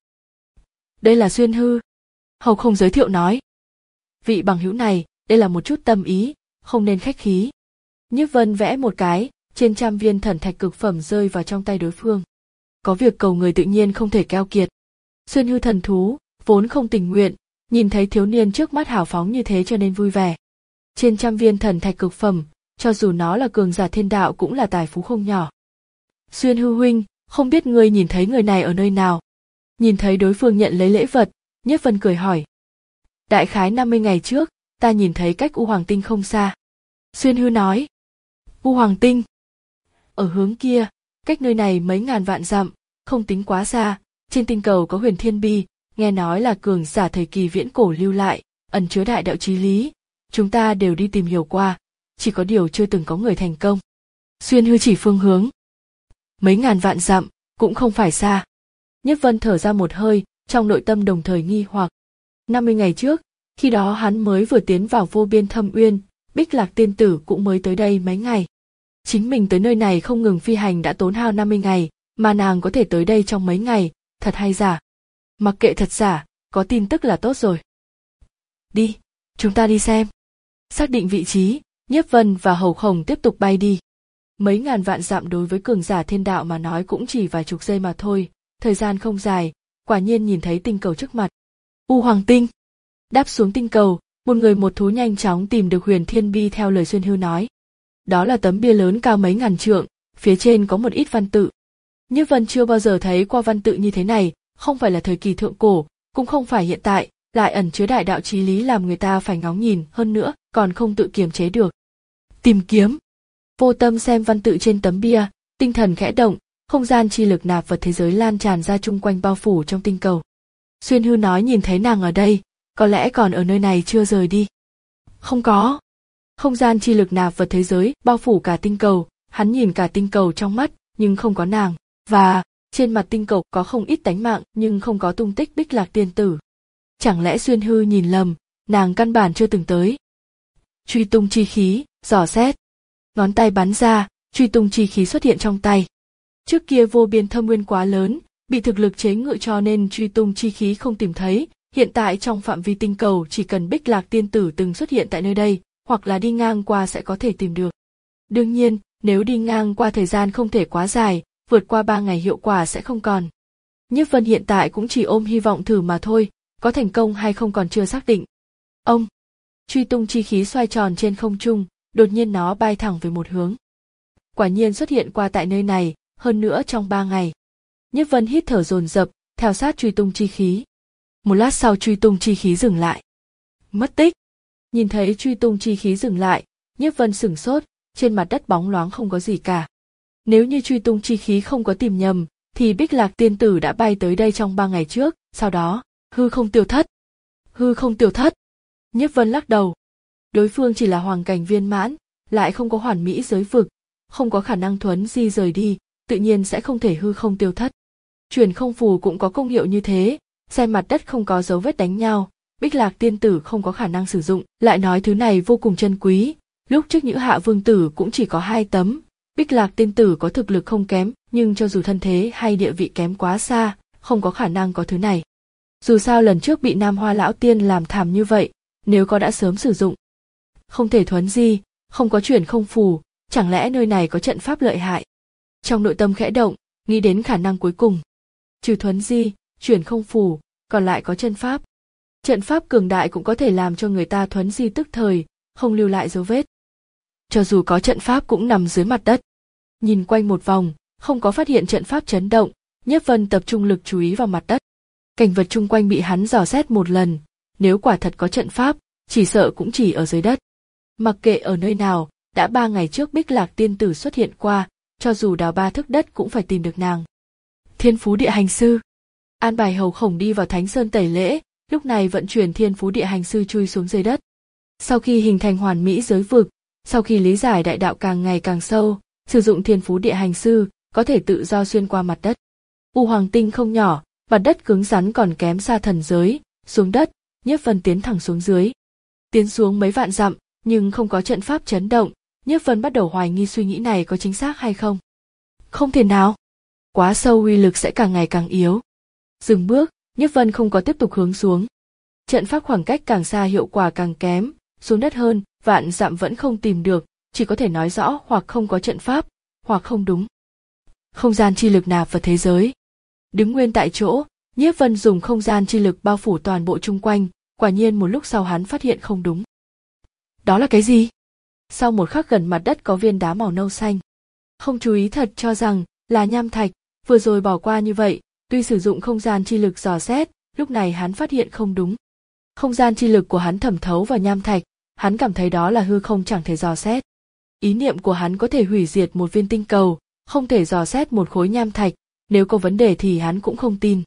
Đây là Xuyên Hư. Hầu Khổng giới thiệu nói. Vị bằng hữu này, đây là một chút tâm ý, không nên khách khí. Nhiếp Vân vẽ một cái, trên trăm viên thần thạch cực phẩm rơi vào trong tay đối phương. Có việc cầu người tự nhiên không thể keo kiệt. Xuyên Hư thần thú, vốn không tình nguyện, nhìn thấy thiếu niên trước mắt hào phóng như thế cho nên vui vẻ. Trên trăm viên thần thạch cực phẩm, cho dù nó là cường giả thiên đạo cũng là tài phú không nhỏ. Xuyên Hư huynh, không biết ngươi nhìn thấy người này ở nơi nào? Nhìn thấy đối phương nhận lấy lễ vật, Nhiếp Vân cười hỏi. Đại khái năm mươi ngày trước, ta nhìn thấy cách U Hoàng Tinh không xa. Xuyên Hư nói. U Hoàng Tinh? Ở hướng kia, cách nơi này mấy ngàn vạn dặm, không tính quá xa, trên tinh cầu có Huyền Thiên Bi, nghe nói là cường giả thời kỳ viễn cổ lưu lại, ẩn chứa đại đạo chí lý. Chúng ta đều đi tìm hiểu qua, chỉ có điều chưa từng có người thành công. Xuyên Hư chỉ phương hướng. Mấy ngàn vạn dặm, cũng không phải xa. Nhiếp Vân thở ra một hơi, trong nội tâm đồng thời nghi hoặc. năm mươi ngày trước, khi đó hắn mới vừa tiến vào vô biên thâm uyên, Bích Lạc tiên tử cũng mới tới đây mấy ngày. Chính mình tới nơi này không ngừng phi hành đã tốn hao năm mươi ngày, mà nàng có thể tới đây trong mấy ngày, thật hay giả? Mặc kệ thật giả, có tin tức là tốt rồi. Đi, chúng ta đi xem. Xác định vị trí, Nhiếp Vân và Hầu Khổng tiếp tục bay đi. Mấy ngàn vạn dặm đối với cường giả thiên đạo mà nói cũng chỉ vài chục giây mà thôi, thời gian không dài, quả nhiên nhìn thấy tinh cầu trước mặt. U Hoàng Tinh. Đáp xuống tinh cầu, một người một thú nhanh chóng tìm được Huyền Thiên Bi theo lời Xuyên Hư nói. Đó là tấm bia lớn cao mấy ngàn trượng, phía trên có một ít văn tự. Nhiếp Vân chưa bao giờ thấy qua văn tự như thế này, không phải là thời kỳ thượng cổ, cũng không phải hiện tại, lại ẩn chứa đại đạo chí lý làm người ta phải ngóng nhìn, hơn nữa, còn không tự kiềm chế được. Tìm kiếm. Vô tâm xem văn tự trên tấm bia, tinh thần khẽ động, không gian chi lực nạp vật thế giới lan tràn ra chung quanh bao phủ trong tinh cầu. Xuyên Hư nói nhìn thấy nàng ở đây, có lẽ còn ở nơi này chưa rời đi. Không có. Không gian chi lực nạp vật thế giới bao phủ cả tinh cầu, hắn nhìn cả tinh cầu trong mắt, nhưng không có nàng, và Trên mặt tinh cầu có không ít tánh mạng nhưng không có tung tích Bích Lạc tiên tử. Chẳng lẽ Xuyên Hư nhìn lầm, nàng căn bản chưa từng tới. Truy tung chi khí, dò xét. Ngón tay bắn ra, truy tung chi khí xuất hiện trong tay. Trước kia vô biên thâm nguyên quá lớn, bị thực lực chế ngự cho nên truy tung chi khí không tìm thấy. Hiện tại trong phạm vi tinh cầu chỉ cần Bích Lạc tiên tử từng xuất hiện tại nơi đây, hoặc là đi ngang qua sẽ có thể tìm được. Đương nhiên, nếu đi ngang qua thời gian không thể quá dài, vượt qua ba ngày hiệu quả sẽ không còn. Nhiếp Vân hiện tại cũng chỉ ôm hy vọng thử mà thôi, có thành công hay không còn chưa xác định. Ông, truy tung chi khí xoay tròn trên không trung, đột nhiên nó bay thẳng về một hướng. Quả nhiên xuất hiện qua tại nơi này, hơn nữa trong ba ngày. Nhiếp Vân hít thở dồn dập, theo sát truy tung chi khí. Một lát sau truy tung chi khí dừng lại. Mất tích. Nhìn thấy truy tung chi khí dừng lại, Nhiếp Vân sửng sốt, trên mặt đất bóng loáng không có gì cả. Nếu như truy tung chi khí không có tìm nhầm, thì Bích Lạc tiên tử đã bay tới đây trong ba ngày trước, sau đó, hư không tiêu thất. Hư không tiêu thất. Nhiếp Vân lắc đầu. Đối phương chỉ là hoàng cảnh viên mãn, lại không có hoàn mỹ giới vực, không có khả năng thuấn di rời đi, tự nhiên sẽ không thể hư không tiêu thất. Truyền không phù cũng có công hiệu như thế, xem mặt đất không có dấu vết đánh nhau, Bích Lạc tiên tử không có khả năng sử dụng, lại nói thứ này vô cùng chân quý, lúc trước Nhữ Hạ vương tử cũng chỉ có hai tấm, Bích Lạc tiên tử có thực lực không kém, nhưng cho dù thân thế hay địa vị kém quá xa, không có khả năng có thứ này. Dù sao lần trước bị Nam Hoa lão tiên làm thảm như vậy, nếu có đã sớm sử dụng. Không thể thuấn di, không có chuyển không phù, chẳng lẽ nơi này có trận pháp lợi hại. Trong nội tâm khẽ động, nghĩ đến khả năng cuối cùng. Trừ thuấn di, chuyển không phù, còn lại có chân pháp. Trận pháp cường đại cũng có thể làm cho người ta thuấn di tức thời, không lưu lại dấu vết. Cho dù có trận pháp cũng nằm dưới mặt đất. Nhìn quanh một vòng, không có phát hiện trận pháp chấn động, Nhiếp Vân tập trung lực chú ý vào mặt đất. Cảnh vật chung quanh bị hắn dò xét một lần, nếu quả thật có trận pháp, chỉ sợ cũng chỉ ở dưới đất. Mặc kệ ở nơi nào, đã ba ngày trước Bích Lạc tiên tử xuất hiện qua, cho dù đào ba thước đất cũng phải tìm được nàng. Thiên Phú Địa Hành Sư. An bài hầu khổng đi vào Thánh Sơn tẩy lễ, lúc này vận chuyển Thiên Phú Địa Hành Sư chui xuống dưới đất. Sau khi hình thành hoàn mỹ giới vực, sau khi lý giải đại đạo càng ngày càng sâu, sử dụng Thiên Phú Địa Hành Sư, có thể tự do xuyên qua mặt đất. U Hoàng Tinh không nhỏ, mặt đất cứng rắn còn kém xa thần giới, xuống đất, Nhiếp Vân tiến thẳng xuống dưới. Tiến xuống mấy vạn dặm, nhưng không có trận pháp chấn động, Nhiếp Vân bắt đầu hoài nghi suy nghĩ này có chính xác hay không. Không thể nào. Quá sâu uy lực sẽ càng ngày càng yếu. Dừng bước, Nhiếp Vân không có tiếp tục hướng xuống. Trận pháp khoảng cách càng xa hiệu quả càng kém, xuống đất hơn, vạn dặm vẫn không tìm được, chỉ có thể nói rõ hoặc không có trận pháp, hoặc không đúng. Không gian chi lực nạp vào thế giới. Đứng nguyên tại chỗ, Nhiếp Vân dùng không gian chi lực bao phủ toàn bộ chung quanh, quả nhiên một lúc sau hắn phát hiện không đúng. Đó là cái gì? Sau một khắc gần mặt đất có viên đá màu nâu xanh. Không chú ý thật cho rằng là nham thạch, vừa rồi bỏ qua như vậy, tuy sử dụng không gian chi lực dò xét, lúc này hắn phát hiện không đúng. Không gian chi lực của hắn thẩm thấu vào nham thạch, hắn cảm thấy đó là hư không chẳng thể dò xét. Ý niệm của hắn có thể hủy diệt một viên tinh cầu, không thể dò xét một khối nham thạch, nếu có vấn đề thì hắn cũng không tin.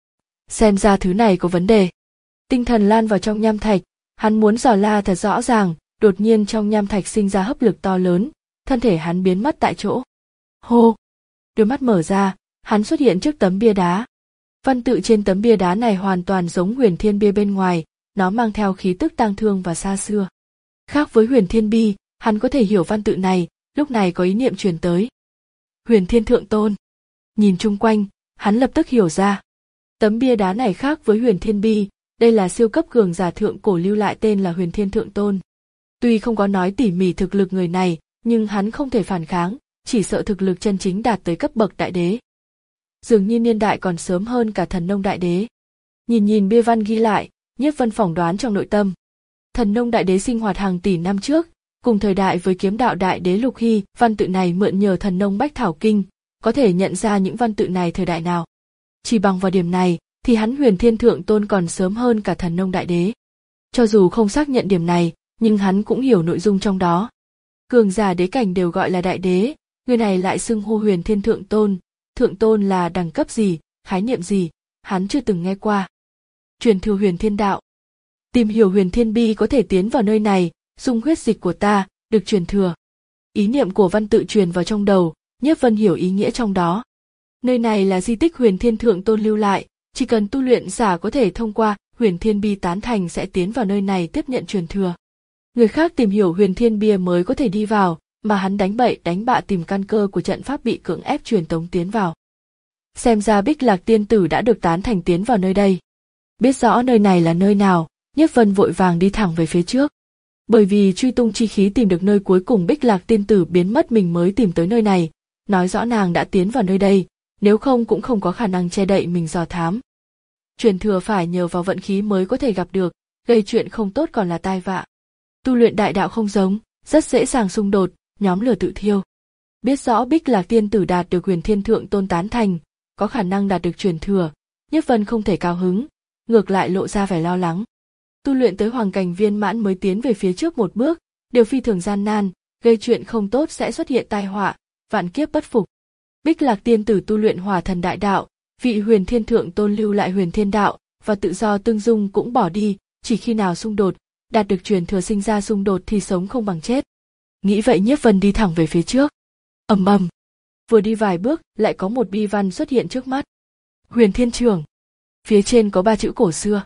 Xem ra thứ này có vấn đề. Tinh thần lan vào trong nham thạch, hắn muốn dò la thật rõ ràng, đột nhiên trong nham thạch sinh ra hấp lực to lớn, thân thể hắn biến mất tại chỗ. Hô! Đôi mắt mở ra, hắn xuất hiện trước tấm bia đá. Văn tự trên tấm bia đá này hoàn toàn giống Huyền Thiên Bia bên ngoài, nó mang theo khí tức tang thương và xa xưa. Khác với Huyền Thiên Bi, hắn có thể hiểu văn tự này, lúc này có ý niệm truyền tới. Huyền Thiên Thượng Tôn. Nhìn chung quanh, hắn lập tức hiểu ra. Tấm bia đá này khác với Huyền Thiên Bi, đây là siêu cấp cường giả thượng cổ lưu lại tên là Huyền Thiên Thượng Tôn. Tuy không có nói tỉ mỉ thực lực người này, nhưng hắn không thể phản kháng, chỉ sợ thực lực chân chính đạt tới cấp bậc đại đế. Dường như niên đại còn sớm hơn cả Thần Nông Đại Đế. Nhìn nhìn bia văn ghi lại, Nhiếp Vân phỏng đoán trong nội tâm. Thần Nông Đại Đế sinh hoạt hàng tỷ năm trước, cùng thời đại với Kiếm Đạo Đại Đế Lục Hy, văn tự này mượn nhờ Thần Nông Bách Thảo Kinh, có thể nhận ra những văn tự này thời đại nào. Chỉ bằng vào điểm này, thì hắn Huyền Thiên Thượng Tôn còn sớm hơn cả Thần Nông Đại Đế. Cho dù không xác nhận điểm này, nhưng hắn cũng hiểu nội dung trong đó. Cường giả đế cảnh đều gọi là đại đế, người này lại xưng hô Huyền Thiên Thượng Tôn. Thượng Tôn là đẳng cấp gì, khái niệm gì, hắn chưa từng nghe qua. Truyền thừa Huyền Thiên Đạo. Tìm hiểu Huyền Thiên Bi có thể tiến vào nơi này, dung huyết dịch của ta, được truyền thừa. Ý niệm của văn tự truyền vào trong đầu, Nhiếp Vân hiểu ý nghĩa trong đó. Nơi này là di tích Huyền Thiên Thượng Tôn lưu lại, chỉ cần tu luyện giả có thể thông qua Huyền Thiên Bi tán thành sẽ tiến vào nơi này tiếp nhận truyền thừa. Người khác tìm hiểu Huyền Thiên Bia mới có thể đi vào, mà hắn đánh bậy đánh bạ tìm căn cơ của trận pháp bị cưỡng ép truyền tống tiến vào. Xem ra Bích Lạc Tiên Tử đã được tán thành tiến vào nơi đây. Biết rõ nơi này là nơi nào, Nhiếp Vân vội vàng đi thẳng về phía trước. Bởi vì truy tung chi khí tìm được nơi cuối cùng Bích Lạc Tiên Tử biến mất mình mới tìm tới nơi này, nói rõ nàng đã tiến vào nơi đây, nếu không cũng không có khả năng che đậy mình dò thám. Truyền thừa phải nhờ vào vận khí mới có thể gặp được, gây chuyện không tốt còn là tai vạ. Tu luyện đại đạo không giống, rất dễ dàng xung đột, nhóm lửa tự thiêu. Biết rõ Bích Lạc Tiên Tử đạt được Huyền Thiên Thượng Tôn tán thành, có khả năng đạt được truyền thừa, Nhiếp Vân không thể cao hứng, ngược lại lộ ra vẻ lo lắng. Tu luyện tới hoàng cảnh viên mãn mới tiến về phía trước một bước, điều phi thường gian nan, gây chuyện không tốt sẽ xuất hiện tai họa, vạn kiếp bất phục. Bích Lạc Tiên Tử tu luyện Hỏa Thần Đại Đạo, vị Huyền Thiên Thượng Tôn lưu lại Huyền Thiên Đạo và tự do tương dung cũng bỏ đi, chỉ khi nào xung đột, đạt được truyền thừa sinh ra xung đột thì sống không bằng chết. Nghĩ vậy Nhiếp Vân đi thẳng về phía trước. Ầm ầm, vừa đi vài bước lại có một bi văn xuất hiện trước mắt. Huyền Thiên Trường. Phía trên có ba chữ cổ xưa.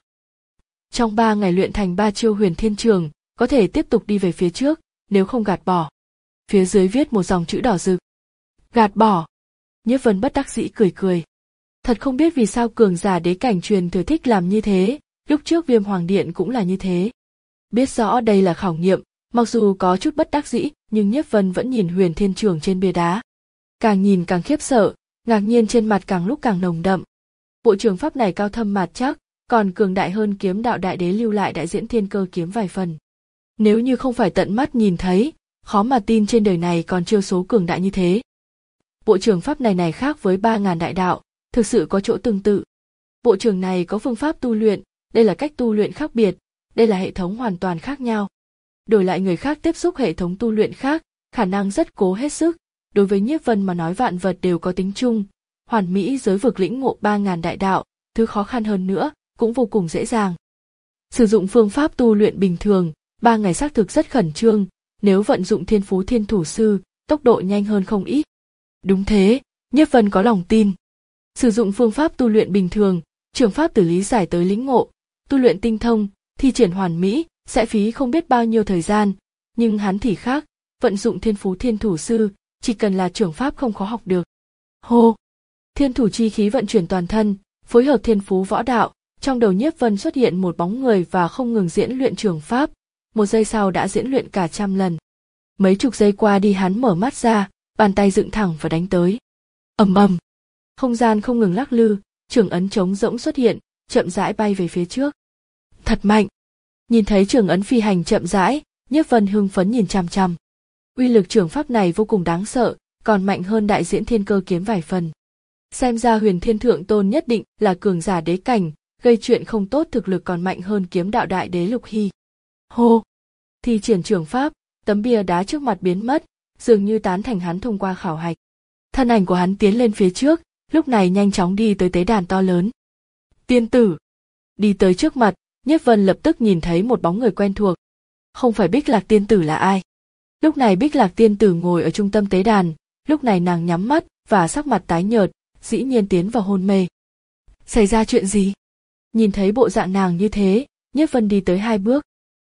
Trong ba ngày luyện thành ba chiêu Huyền Thiên Trường, có thể tiếp tục đi về phía trước, nếu không gạt bỏ. Phía dưới viết một dòng chữ đỏ rực. Gạt bỏ. Nhiếp Vân bất đắc dĩ cười cười. Thật không biết vì sao cường giả đế cảnh truyền thừa thích làm như thế, lúc trước Viêm Hoàng Điện cũng là như thế. Biết rõ đây là khảo nghiệm, mặc dù có chút bất đắc dĩ, nhưng Nhiếp Vân vẫn nhìn Huyền Thiên Trường trên bia đá. Càng nhìn càng khiếp sợ, ngạc nhiên trên mặt càng lúc càng nồng đậm. Bộ trường pháp này cao thâm mạt chắc, còn cường đại hơn kiếm đạo đại đế lưu lại đại diễn thiên cơ kiếm vài phần. Nếu như không phải tận mắt nhìn thấy, khó mà tin trên đời này còn chiêu số cường đại như thế. Bộ trường pháp này này khác với ba ngàn đại đạo, thực sự có chỗ tương tự. Bộ trường này có phương pháp tu luyện, đây là cách tu luyện khác biệt, đây là hệ thống hoàn toàn khác nhau. Đổi lại người khác tiếp xúc hệ thống tu luyện khác, khả năng rất cố hết sức, đối với Nhiếp Vân mà nói vạn vật đều có tính chung, hoàn mỹ giới vực lĩnh ngộ ba ngàn đại đạo, thứ khó khăn hơn nữa, cũng vô cùng dễ dàng. Sử dụng phương pháp tu luyện bình thường, ba ngày xác thực rất khẩn trương, nếu vận dụng thiên phú thiên thủ sư, tốc độ nhanh hơn không ít. Đúng thế, Nhiếp Vân có lòng tin. Sử dụng phương pháp tu luyện bình thường, trường pháp từ lý giải tới lĩnh ngộ, tu luyện tinh thông, thi triển hoàn mỹ, sẽ phí không biết bao nhiêu thời gian, nhưng hắn thì khác, vận dụng thiên phú thiên thủ sư, chỉ cần là trường pháp không khó học được. Hô! Thiên thủ chi khí vận chuyển toàn thân, phối hợp thiên phú võ đạo, trong đầu Nhiếp Vân xuất hiện một bóng người và không ngừng diễn luyện trường pháp, một giây sau đã diễn luyện cả trăm lần. Mấy chục giây qua đi hắn mở mắt ra, bàn tay dựng thẳng và đánh tới. Ầm ầm, không gian không ngừng lắc lư, trường ấn trống rỗng xuất hiện, chậm rãi bay về phía trước. Thật mạnh! Nhìn thấy trường ấn phi hành chậm rãi, Nhiếp Vân hưng phấn nhìn chằm chằm. Uy lực trường pháp này vô cùng đáng sợ, còn mạnh hơn đại diễn thiên cơ kiếm vài phần. Xem ra Huyền Thiên Thượng Tôn nhất định là cường giả đế cảnh, gây chuyện không tốt thực lực còn mạnh hơn kiếm đạo đại đế Lục Hy. Hô! Thi triển trường pháp, tấm bia đá trước mặt biến mất, dường như tán thành hắn thông qua khảo hạch. Thân ảnh của hắn tiến lên phía trước, lúc này nhanh chóng đi tới tế đàn to lớn. Tiên tử! Đi tới trước mặt, Nhiếp Vân lập tức nhìn thấy một bóng người quen thuộc. Không phải Bích Lạc Tiên Tử là ai? Lúc này Bích Lạc Tiên Tử ngồi ở trung tâm tế đàn, lúc này nàng nhắm mắt và sắc mặt tái nhợt, dĩ nhiên tiến vào hôn mê. Xảy ra chuyện gì? Nhìn thấy bộ dạng nàng như thế, Nhiếp Vân đi tới hai bước.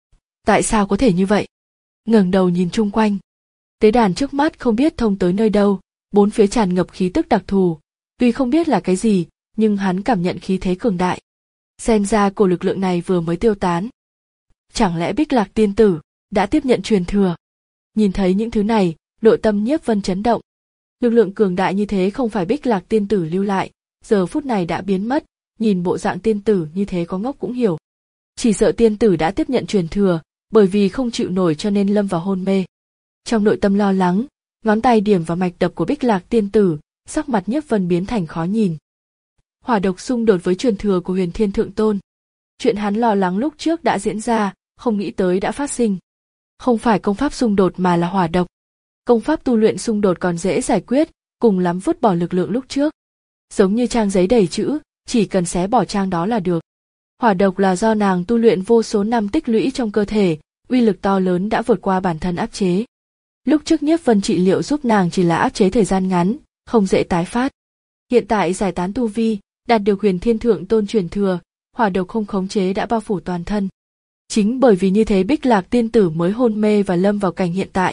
Tại sao có thể như vậy? Ngẩng đầu nhìn chung quanh. Tế đàn trước mắt không biết thông tới nơi đâu, bốn phía tràn ngập khí tức đặc thù, tuy không biết là cái gì, nhưng hắn cảm nhận khí thế cường đại. Xem ra cổ lực lượng này vừa mới tiêu tán. Chẳng lẽ Bích Lạc Tiên Tử đã tiếp nhận truyền thừa? Nhìn thấy những thứ này, nội tâm Nhiếp Vân chấn động. Lực lượng cường đại như thế không phải Bích Lạc Tiên Tử lưu lại, giờ phút này đã biến mất, nhìn bộ dạng tiên tử như thế có ngốc cũng hiểu. Chỉ sợ tiên tử đã tiếp nhận truyền thừa, bởi vì không chịu nổi cho nên lâm vào hôn mê. Trong nội tâm lo lắng, ngón tay điểm vào mạch đập của Bích Lạc Tiên Tử, sắc mặt Nhiếp Vân biến thành khó nhìn. Hỏa độc xung đột với truyền thừa của Huyền Thiên Thượng Tôn. Chuyện hắn lo lắng lúc trước đã diễn ra, không nghĩ tới đã phát sinh. Không phải công pháp xung đột mà là hỏa độc. Công pháp tu luyện xung đột còn dễ giải quyết, cùng lắm vứt bỏ lực lượng lúc trước. Giống như trang giấy đầy chữ, chỉ cần xé bỏ trang đó là được. Hỏa độc là do nàng tu luyện vô số năm tích lũy trong cơ thể, uy lực to lớn đã vượt qua bản thân áp chế. Lúc trước Nhiếp Vân trị liệu giúp nàng chỉ là áp chế thời gian ngắn, không dễ tái phát. Hiện tại giải tán tu vi, đạt được huyền thiên thượng tôn truyền thừa, hỏa độc không khống chế đã bao phủ toàn thân. Chính bởi vì như thế Bích Lạc tiên tử mới hôn mê và lâm vào cảnh hiện tại.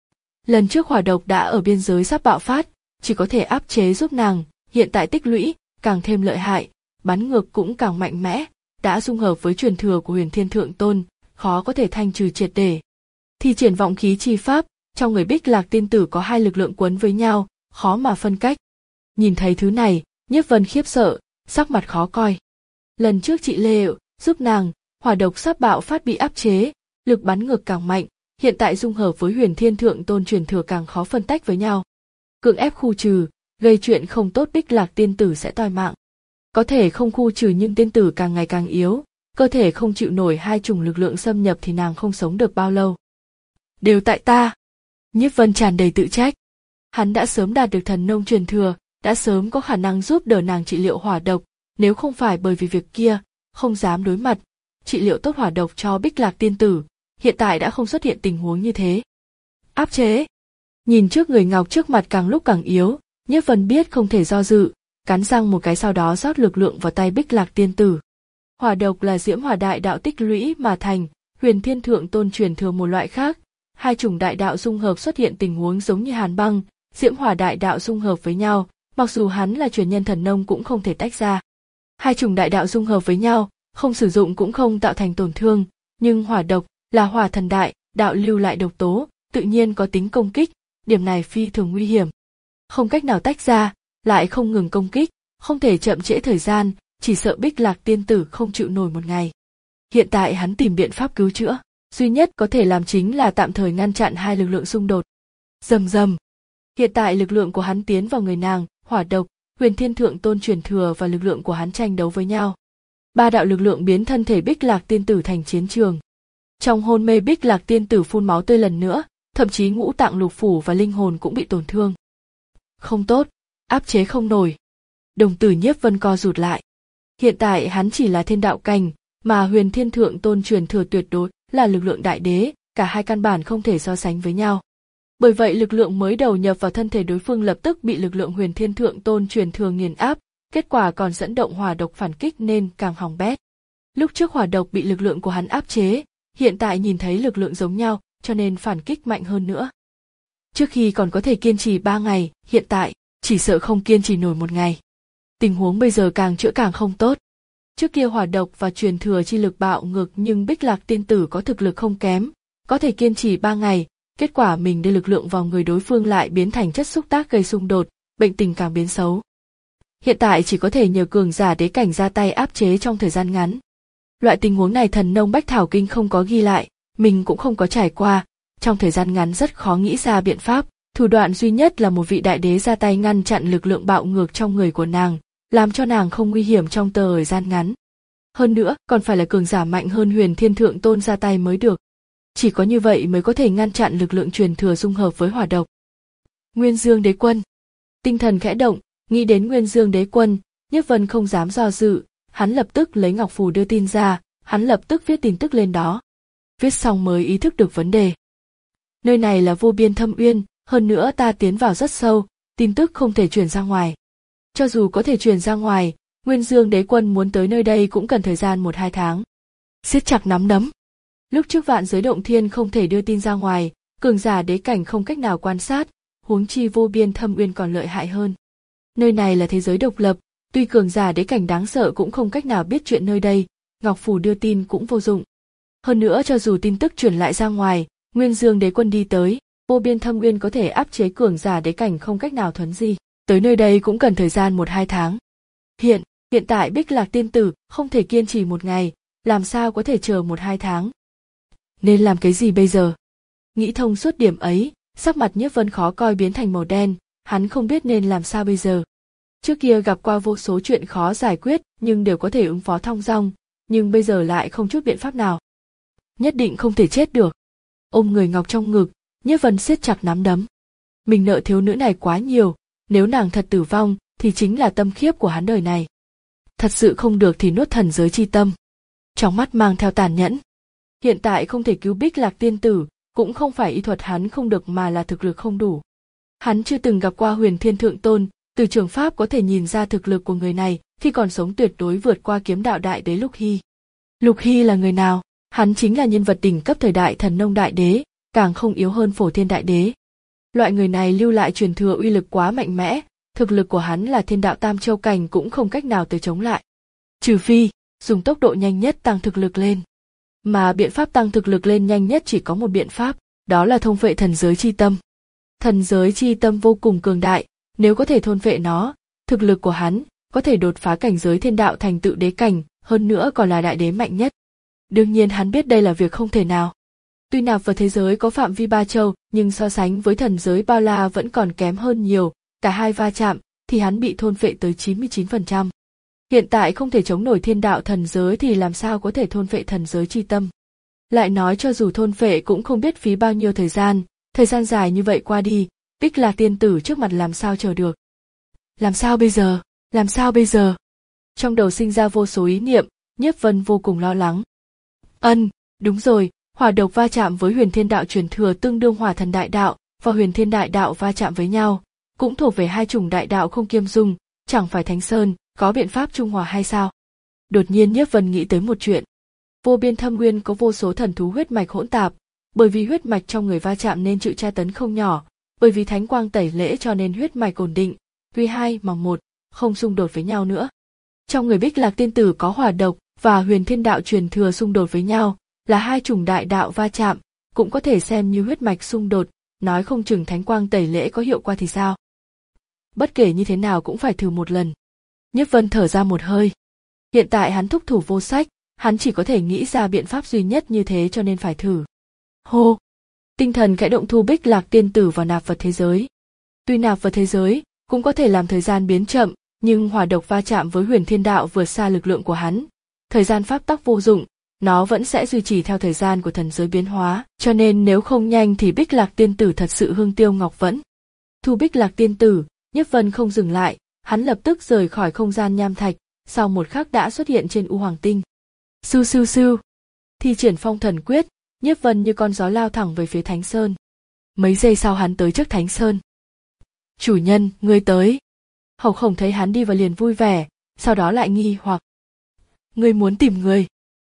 Lần trước hỏa độc đã ở biên giới sắp bạo phát, chỉ có thể áp chế giúp nàng, hiện tại tích lũy, càng thêm lợi hại, bắn ngược cũng càng mạnh mẽ, đã dung hợp với truyền thừa của huyền thiên thượng tôn, khó có thể thanh trừ triệt để. Thi triển vọng khí chi pháp, trong người Bích Lạc tiên tử có hai lực lượng quấn với nhau, khó mà phân cách. Nhìn thấy thứ này, Nhiếp Vân khiếp sợ, sắc mặt khó coi. Lần trước chị Lê giúp nàng, hỏa độc sắp bạo phát bị áp chế, lực bắn ngược càng mạnh, hiện tại dung hợp với huyền thiên thượng tôn truyền thừa càng khó phân tách với nhau. Cưỡng ép khu trừ, gây chuyện không tốt Bích Lạc tiên tử sẽ toi mạng. Có thể không khu trừ nhưng tiên tử càng ngày càng yếu, cơ thể không chịu nổi hai chủng lực lượng xâm nhập thì nàng không sống được bao lâu. Đều tại ta. Nhiếp Vân tràn đầy tự trách. Hắn đã sớm đạt được thần nông truyền thừa, đã sớm có khả năng giúp đỡ nàng trị liệu hỏa độc, nếu không phải bởi vì việc kia, không dám đối mặt, trị liệu tốt hỏa độc cho Bích Lạc tiên tử, hiện tại đã không xuất hiện tình huống như thế. Áp chế. Nhìn trước người ngọc trước mặt càng lúc càng yếu, Nhiếp Vân biết không thể do dự, cắn răng một cái sau đó rót lực lượng vào tay Bích Lạc tiên tử. Hỏa độc là diễm hỏa đại đạo tích lũy mà thành, huyền thiên thượng tôn truyền thừa một loại khác, hai chủng đại đạo dung hợp xuất hiện tình huống giống như hàn băng, diễm hỏa đại đạo dung hợp với nhau, mặc dù hắn là truyền nhân thần nông cũng không thể tách ra. Hai chủng đại đạo dung hợp với nhau, không sử dụng cũng không tạo thành tổn thương, nhưng hỏa độc là hỏa thần đại đạo lưu lại độc tố, tự nhiên có tính công kích, điểm này phi thường nguy hiểm. Không cách nào tách ra, lại không ngừng công kích, không thể chậm trễ thời gian, chỉ sợ Bích Lạc tiên tử không chịu nổi một ngày. Hiện tại hắn tìm biện pháp cứu chữa, duy nhất có thể làm chính là tạm thời ngăn chặn hai lực lượng xung đột. Rầm rầm. Hiện tại lực lượng của hắn tiến vào người nàng, hỏa độc, huyền thiên thượng tôn truyền thừa và lực lượng của hắn tranh đấu với nhau. Ba đạo lực lượng biến thân thể Bích Lạc tiên tử thành chiến trường. Trong hôn mê Bích Lạc tiên tử phun máu tươi lần nữa, thậm chí ngũ tạng lục phủ và linh hồn cũng bị tổn thương. Không tốt, áp chế không nổi. Đồng tử Nhiếp Vân co rụt lại. Hiện tại hắn chỉ là thiên đạo cảnh, mà huyền thiên thượng tôn truyền thừa tuyệt đối là lực lượng đại đế, cả hai căn bản không thể so sánh với nhau. Bởi vậy lực lượng mới đầu nhập vào thân thể đối phương lập tức bị lực lượng huyền thiên thượng tôn truyền thừa nghiền áp, kết quả còn dẫn động hỏa độc phản kích nên càng hỏng bét. Lúc trước hỏa độc bị lực lượng của hắn áp chế, hiện tại nhìn thấy lực lượng giống nhau, cho nên phản kích mạnh hơn nữa. Trước khi còn có thể kiên trì ba ngày, hiện tại, chỉ sợ không kiên trì nổi một ngày. Tình huống bây giờ càng chữa càng không tốt. Trước kia hỏa độc và truyền thừa chi lực bạo ngược nhưng Bích Lạc tiên tử có thực lực không kém, có thể kiên trì ba ngày, kết quả mình đưa lực lượng vào người đối phương lại biến thành chất xúc tác gây xung đột, bệnh tình càng biến xấu. Hiện tại chỉ có thể nhờ cường giả đế cảnh ra tay áp chế trong thời gian ngắn. Loại tình huống này thần nông Bách Thảo Kinh không có ghi lại, mình cũng không có trải qua, trong thời gian ngắn rất khó nghĩ ra biện pháp, thủ đoạn duy nhất là một vị đại đế ra tay ngăn chặn lực lượng bạo ngược trong người của nàng, làm cho nàng không nguy hiểm trong thời gian ngắn. Hơn nữa, còn phải là cường giả mạnh hơn huyền thiên thượng tôn ra tay mới được. Chỉ có như vậy mới có thể ngăn chặn lực lượng truyền thừa dung hợp với hỏa độc. Nguyên Dương Đế Quân. Tinh thần khẽ động, nghĩ đến Nguyên Dương Đế Quân, Nhiếp Vân không dám do dự, hắn lập tức lấy ngọc phù đưa tin ra, hắn lập tức viết tin tức lên đó. Viết xong mới ý thức được vấn đề. Nơi này là vô biên thâm uyên, hơn nữa ta tiến vào rất sâu, tin tức không thể truyền ra ngoài. Cho dù có thể truyền ra ngoài, Nguyên Dương Đế Quân muốn tới nơi đây cũng cần thời gian một hai tháng. Siết chặt nắm đấm. Lúc trước vạn giới động thiên không thể đưa tin ra ngoài, cường giả đế cảnh không cách nào quan sát, huống chi vô biên thâm uyên còn lợi hại hơn. Nơi này là thế giới độc lập, tuy cường giả đế cảnh đáng sợ cũng không cách nào biết chuyện nơi đây, ngọc phù đưa tin cũng vô dụng. Hơn nữa cho dù tin tức truyền lại ra ngoài, Nguyên Dương Đế Quân đi tới, vô biên thâm uyên có thể áp chế cường giả đế cảnh không cách nào thuấn di, tới nơi đây cũng cần thời gian một hai tháng. Hiện, hiện tại Bích Lạc tiên tử không thể kiên trì một ngày, làm sao có thể chờ một hai tháng. Nên làm cái gì bây giờ? Nghĩ thông suốt điểm ấy, sắc mặt Nhiếp Vân khó coi biến thành màu đen, hắn không biết nên làm sao bây giờ. Trước kia gặp qua vô số chuyện khó giải quyết nhưng đều có thể ứng phó thong dong, nhưng bây giờ lại không chút biện pháp nào. Nhất định không thể chết được. Ôm người ngọc trong ngực, Nhiếp Vân siết chặt nắm đấm. Mình nợ thiếu nữ này quá nhiều, nếu nàng thật tử vong thì chính là tâm khiếp của hắn đời này. Thật sự không được thì nuốt thần giới chi tâm. Trong mắt mang theo tàn nhẫn. Hiện tại không thể cứu Bích Lạc tiên tử, cũng không phải y thuật hắn không được mà là thực lực không đủ. Hắn chưa từng gặp qua huyền thiên thượng tôn, Từ trường pháp có thể nhìn ra thực lực của người này khi còn sống tuyệt đối vượt qua kiếm đạo đại đế Lục Hy. Lục Hy là người nào? Hắn chính là nhân vật đỉnh cấp thời đại Thần Nông đại đế, càng không yếu hơn Phổ Thiên đại đế. Loại người này lưu lại truyền thừa uy lực quá mạnh mẽ, thực lực của hắn là thiên đạo tam châu cảnh cũng không cách nào tới chống lại. Trừ phi, dùng tốc độ nhanh nhất tăng thực lực lên. Mà biện pháp tăng thực lực lên nhanh nhất chỉ có một biện pháp, đó là thôn phệ thần giới chi tâm. Thần giới chi tâm vô cùng cường đại, nếu có thể thôn phệ nó, thực lực của hắn có thể đột phá cảnh giới thiên đạo thành tựu đế cảnh, hơn nữa còn là đại đế mạnh nhất. Đương nhiên hắn biết đây là việc không thể nào. Tuy nạp vào thế giới có phạm vi ba châu, nhưng so sánh với thần giới bao la vẫn còn kém hơn nhiều, cả hai va chạm thì hắn bị thôn phệ tới chín mươi chín phần trăm. Hiện tại không thể chống nổi thiên đạo thần giới thì làm sao có thể thôn phệ thần giới chi tâm. Lại nói cho dù thôn phệ cũng không biết phí bao nhiêu thời gian, thời gian dài như vậy qua đi, Bích Lạc tiên tử trước mặt làm sao chờ được. Làm sao bây giờ, làm sao bây giờ? Trong đầu sinh ra vô số ý niệm, Nhiếp Vân vô cùng lo lắng. Ân, đúng rồi, hỏa độc va chạm với huyền thiên đạo truyền thừa tương đương hỏa thần đại đạo, và huyền thiên đại đạo va chạm với nhau, cũng thuộc về hai chủng đại đạo không kiêm dung, chẳng phải Thánh Sơn có biện pháp trung hòa hay sao? Đột nhiên Nhiếp Vân nghĩ tới một chuyện. Vô biên thâm nguyên có vô số thần thú huyết mạch hỗn tạp, bởi vì huyết mạch trong người va chạm nên chịu tra tấn không nhỏ, bởi vì thánh quang tẩy lễ cho nên huyết mạch ổn định, tuy hai mà một, không xung đột với nhau nữa. Trong người Bích Lạc tiên tử có hỏa độc và huyền thiên đạo truyền thừa xung đột với nhau, là hai chủng đại đạo va chạm, cũng có thể xem như huyết mạch xung đột, nói không chừng thánh quang tẩy lễ có hiệu quả thì sao? Bất kể như thế nào cũng phải thử một lần. Nhiếp Vân thở ra một hơi. Hiện tại hắn thúc thủ vô sách, hắn chỉ có thể nghĩ ra biện pháp duy nhất như thế cho nên phải thử. Hô! Tinh thần khẽ động thu Bích Lạc tiên tử vào nạp vật thế giới. Tuy nạp vật thế giới cũng có thể làm thời gian biến chậm, nhưng hỏa độc va chạm với huyền thiên đạo vượt xa lực lượng của hắn. Thời gian pháp tắc vô dụng, nó vẫn sẽ duy trì theo thời gian của thần giới biến hóa, cho nên nếu không nhanh thì Bích Lạc tiên tử thật sự hương tiêu ngọc vẫn. Thu Bích Lạc tiên tử, Nhiếp Vân không dừng lại, hắn lập tức rời khỏi không gian nham thạch, sau một khắc đã xuất hiện trên U Hoàng Tinh. Sưu sưu sưu, thi triển phong thần quyết, Nhiếp Vân như con gió lao thẳng về phía Thánh Sơn. Mấy giây sau hắn tới trước Thánh Sơn. Chủ nhân, ngươi tới. Hầu Khổng thấy hắn đi vào liền vui vẻ, sau đó lại nghi hoặc. Ngươi muốn tìm người.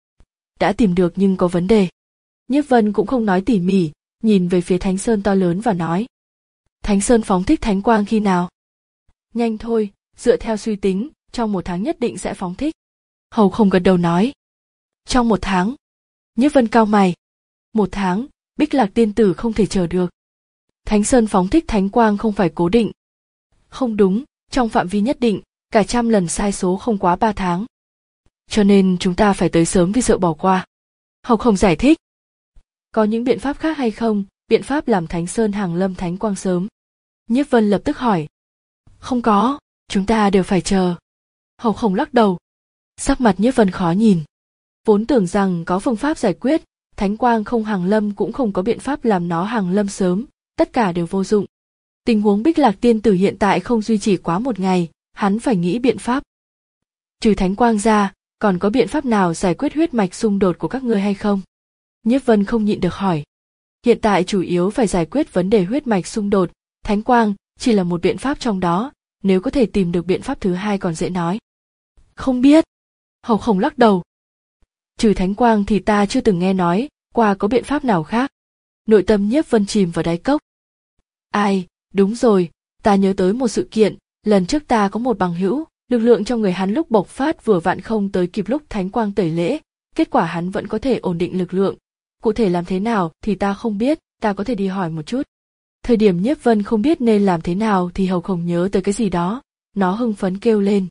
Đã tìm được nhưng có vấn đề. Nhiếp Vân cũng không nói tỉ mỉ, nhìn về phía Thánh Sơn to lớn và nói. Thánh Sơn phóng thích thánh quang khi nào? Nhanh thôi, dựa theo suy tính, trong một tháng nhất định sẽ phóng thích. Hầu Khổng gật đầu nói. Trong một tháng. Nhiếp Vân cau mày. Một tháng, Bích Lạc tiên tử không thể chờ được. Thánh Sơn phóng thích thánh quang không phải cố định. Không đúng, trong phạm vi nhất định, cả trăm lần sai số không quá ba tháng. Cho nên chúng ta phải tới sớm vì sợ bỏ qua. Hầu Khổng giải thích. Có những biện pháp khác hay không, biện pháp làm Thánh Sơn hàng lâm thánh quang sớm? Nhiếp Vân lập tức hỏi. Không có, chúng ta đều phải chờ. Hầu Khổng lắc đầu. Sắc mặt Nhiếp Vân khó nhìn. Vốn tưởng rằng có phương pháp giải quyết, thánh quang không hàng lâm cũng không có biện pháp làm nó hàng lâm sớm, tất cả đều vô dụng. Tình huống Bích Lạc tiên tử hiện tại không duy trì quá một ngày, hắn phải nghĩ biện pháp. Trừ thánh quang ra, còn có biện pháp nào giải quyết huyết mạch xung đột của các ngươi hay không? Nhiếp Vân không nhịn được hỏi. Hiện tại chủ yếu phải giải quyết vấn đề huyết mạch xung đột, thánh quang chỉ là một biện pháp trong đó, nếu có thể tìm được biện pháp thứ hai còn dễ nói. Không biết. Hầu Khổng lắc đầu. Trừ thánh quang thì ta chưa từng nghe nói qua có biện pháp nào khác. Nội tâm Nhiếp Vân chìm vào đáy cốc. Ai, đúng rồi, ta nhớ tới một sự kiện, lần trước ta có một bằng hữu, lực lượng trong người hắn lúc bộc phát vừa vặn không tới kịp lúc thánh quang tẩy lễ, kết quả hắn vẫn có thể ổn định lực lượng. Cụ thể làm thế nào thì ta không biết, ta có thể đi hỏi một chút. Thời điểm Nhiếp Vân không biết nên làm thế nào thì Hầu Khổng nhớ tới cái gì đó, nó hưng phấn kêu lên.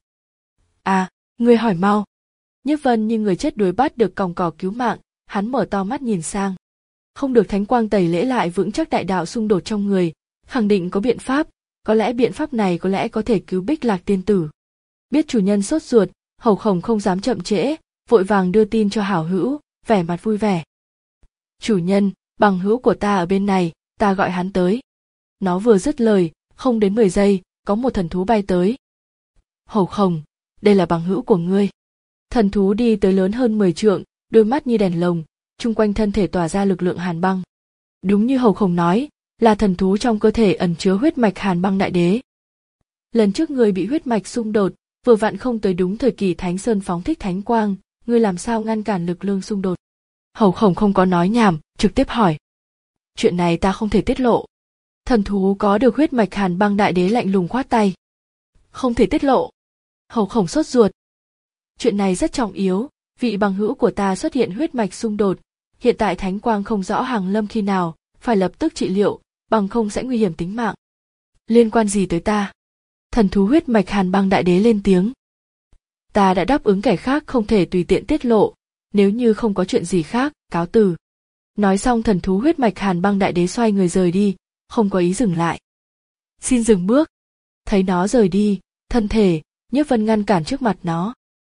À, ngươi hỏi mau. Nhiếp Vân như người chết đuối bắt được còng cỏ cứu mạng, hắn mở to mắt nhìn sang. Không được thánh quang tẩy lễ lại vững chắc đại đạo xung đột trong người, khẳng định có biện pháp, có lẽ biện pháp này có lẽ có thể cứu Bích Lạc tiên tử. Biết chủ nhân sốt ruột, Hầu Khổng không dám chậm trễ, vội vàng đưa tin cho hảo hữu, vẻ mặt vui vẻ. Chủ nhân, bằng hữu của ta ở bên này, ta gọi hắn tới. Nó vừa dứt lời, không đến mười giây, có một thần thú bay tới. Hầu Khổng, đây là bằng hữu của ngươi. Thần thú đi tới lớn hơn mười trượng, đôi mắt như đèn lồng, chung quanh thân thể tỏa ra lực lượng hàn băng. Đúng như Hầu Khổng nói, là thần thú trong cơ thể ẩn chứa huyết mạch hàn băng đại đế. lần trước ngươi bị huyết mạch xung đột, vừa vặn không tới đúng thời kỳ Thánh Sơn phóng thích thánh quang, ngươi làm sao ngăn cản lực lượng xung đột? Hầu Khổng không có nói nhảm, trực tiếp hỏi. Chuyện này ta không thể tiết lộ. Thần thú có được huyết mạch Hàn Băng Đại Đế lạnh lùng khoát tay. Không thể tiết lộ. Hầu Khổng sốt ruột. Chuyện này rất trọng yếu, vị bằng hữu của ta xuất hiện huyết mạch xung đột, hiện tại thánh quang không rõ hàng lâm khi nào, phải lập tức trị liệu, bằng không sẽ nguy hiểm tính mạng. Liên quan gì tới ta? Thần thú huyết mạch Hàn Băng Đại Đế lên tiếng. Ta đã đáp ứng kẻ khác không thể tùy tiện tiết lộ, nếu như không có chuyện gì khác, cáo từ. Nói xong thần thú huyết mạch Hàn Băng Đại Đế xoay người rời đi, không có ý dừng lại. Xin dừng bước. Thấy nó rời đi, thân thể, Nhiếp Vân ngăn cản trước mặt nó.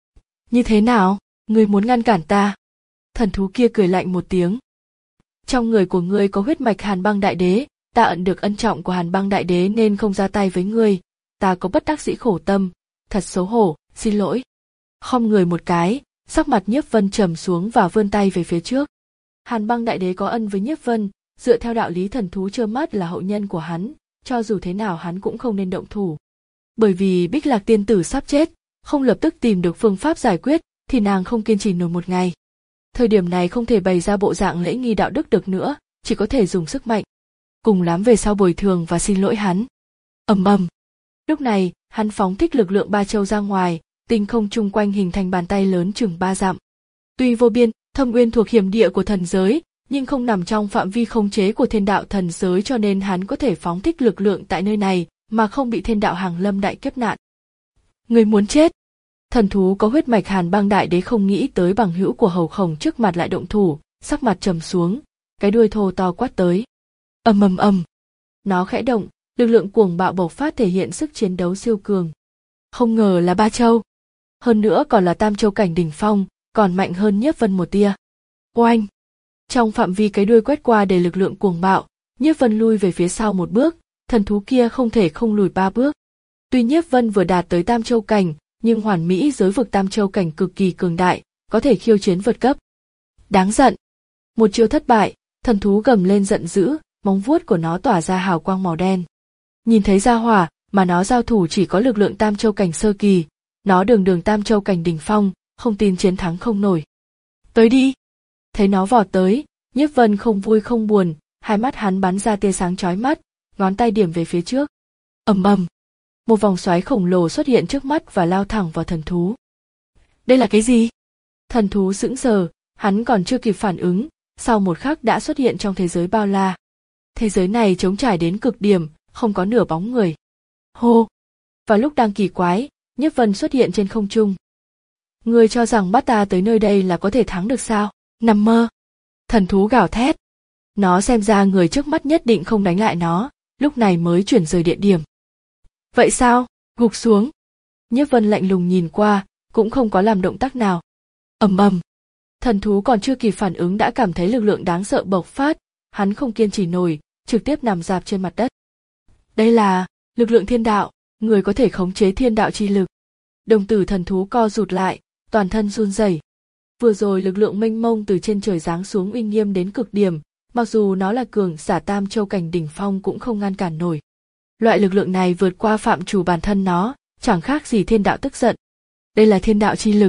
Như thế nào, ngươi muốn ngăn cản ta? Thần thú kia cười lạnh một tiếng. Trong người của ngươi có huyết mạch Hàn Băng Đại Đế, ta ẩn được ân trọng của Hàn Băng Đại Đế nên không ra tay với ngươi, ta có bất đắc dĩ khổ tâm, thật xấu hổ, xin lỗi. Khom người một cái, sắc mặt Nhiếp Vân trầm xuống và vươn tay về phía trước. Hàn Băng Đại Đế có ân với Nhiếp Vân, dựa theo đạo lý thần thú trơ mắt là hậu nhân của hắn, cho dù thế nào hắn cũng không nên động thủ. Bởi vì Bích Lạc tiên tử sắp chết, không lập tức tìm được phương pháp giải quyết, thì nàng không kiên trì nổi một ngày. Thời điểm này không thể bày ra bộ dạng lễ nghi đạo đức được nữa, chỉ có thể dùng sức mạnh. Cùng lắm về sau bồi thường và xin lỗi hắn. Ầm ầm. Lúc này, hắn phóng thích lực lượng ba châu ra ngoài, tinh không chung quanh hình thành bàn tay lớn chừng ba dặm. Tuy vô biên, thâm uyên thuộc hiểm địa của thần giới, nhưng không nằm trong phạm vi khống chế của thiên đạo thần giới cho nên hắn có thể phóng thích lực lượng tại nơi này, mà không bị thiên đạo hàng lâm đại kiếp nạn. Người muốn chết. Thần thú có huyết mạch Hàn Băng Đại Đế không nghĩ tới bằng hữu của Hầu Khổng trước mặt lại động thủ, sắc mặt trầm xuống, cái đuôi thô to quát tới. Ầm ầm ầm. Nó khẽ động, lực lượng cuồng bạo bộc phát thể hiện sức chiến đấu siêu cường. Không ngờ là ba châu. Hơn nữa còn là tam châu cảnh đỉnh phong, còn mạnh hơn Nhiếp Vân một tia. Oanh! Trong phạm vi cái đuôi quét qua đầy lực lượng cuồng bạo, Nhiếp Vân lui về phía sau một bước, thần thú kia không thể không lùi ba bước. Tuy Nhiếp Vân vừa đạt tới tam châu cảnh, nhưng hoàn mỹ giới vực tam châu cảnh cực kỳ cường đại, có thể khiêu chiến vượt cấp. Đáng giận! Một chiêu thất bại, thần thú gầm lên giận dữ, móng vuốt của nó tỏa ra hào quang màu đen. Nhìn thấy gia hỏa mà nó giao thủ chỉ có lực lượng tam châu cảnh sơ kỳ, nó đường đường tam châu cảnh đỉnh phong, không tin chiến thắng không nổi. Tới đi! Thấy nó vọt tới, Nhiếp Vân không vui không buồn, hai mắt hắn bắn ra tia sáng chói mắt, ngón tay điểm về phía trước. Ầm ầm! Một vòng xoáy khổng lồ xuất hiện trước mắt và lao thẳng vào thần thú. Đây là cái gì? Thần thú sững sờ, hắn còn chưa kịp phản ứng, sau một khắc đã xuất hiện trong thế giới bao la. Thế giới này trống trải đến cực điểm, không có nửa bóng người. Hô! Vào lúc đang kỳ quái, Nhiếp Vân xuất hiện trên không trung. Ngươi cho rằng bắt ta tới nơi đây là có thể thắng được sao? Nằm mơ! Thần thú gào thét. Nó xem ra người trước mắt nhất định không đánh lại nó, lúc này mới chuyển rời địa điểm. Vậy sao? Gục xuống. Nhiếp Vân lạnh lùng nhìn qua, cũng không có làm động tác nào. Ầm ầm. Thần thú còn chưa kịp phản ứng đã cảm thấy lực lượng đáng sợ bộc phát, hắn không kiên trì nổi, trực tiếp nằm rạp trên mặt đất. Đây là lực lượng thiên đạo, người có thể khống chế thiên đạo chi lực. Đồng tử thần thú co rụt lại, toàn thân run rẩy. Vừa rồi lực lượng mênh mông từ trên trời giáng xuống uy nghiêm đến cực điểm, mặc dù nó là cường giả tam châu cảnh đỉnh phong cũng không ngăn cản nổi. Loại lực lượng này vượt qua phạm trù bản thân nó, chẳng khác gì thiên đạo tức giận. Đây là thiên đạo chi lực.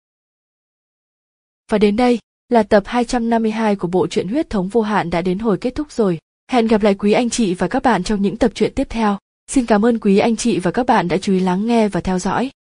Và đến đây, là tập hai trăm năm mươi hai của bộ truyện Huyết Thống Vô Hạn đã đến hồi kết thúc rồi. Hẹn gặp lại quý anh chị và các bạn trong những tập truyện tiếp theo. Xin cảm ơn quý anh chị và các bạn đã chú ý lắng nghe và theo dõi.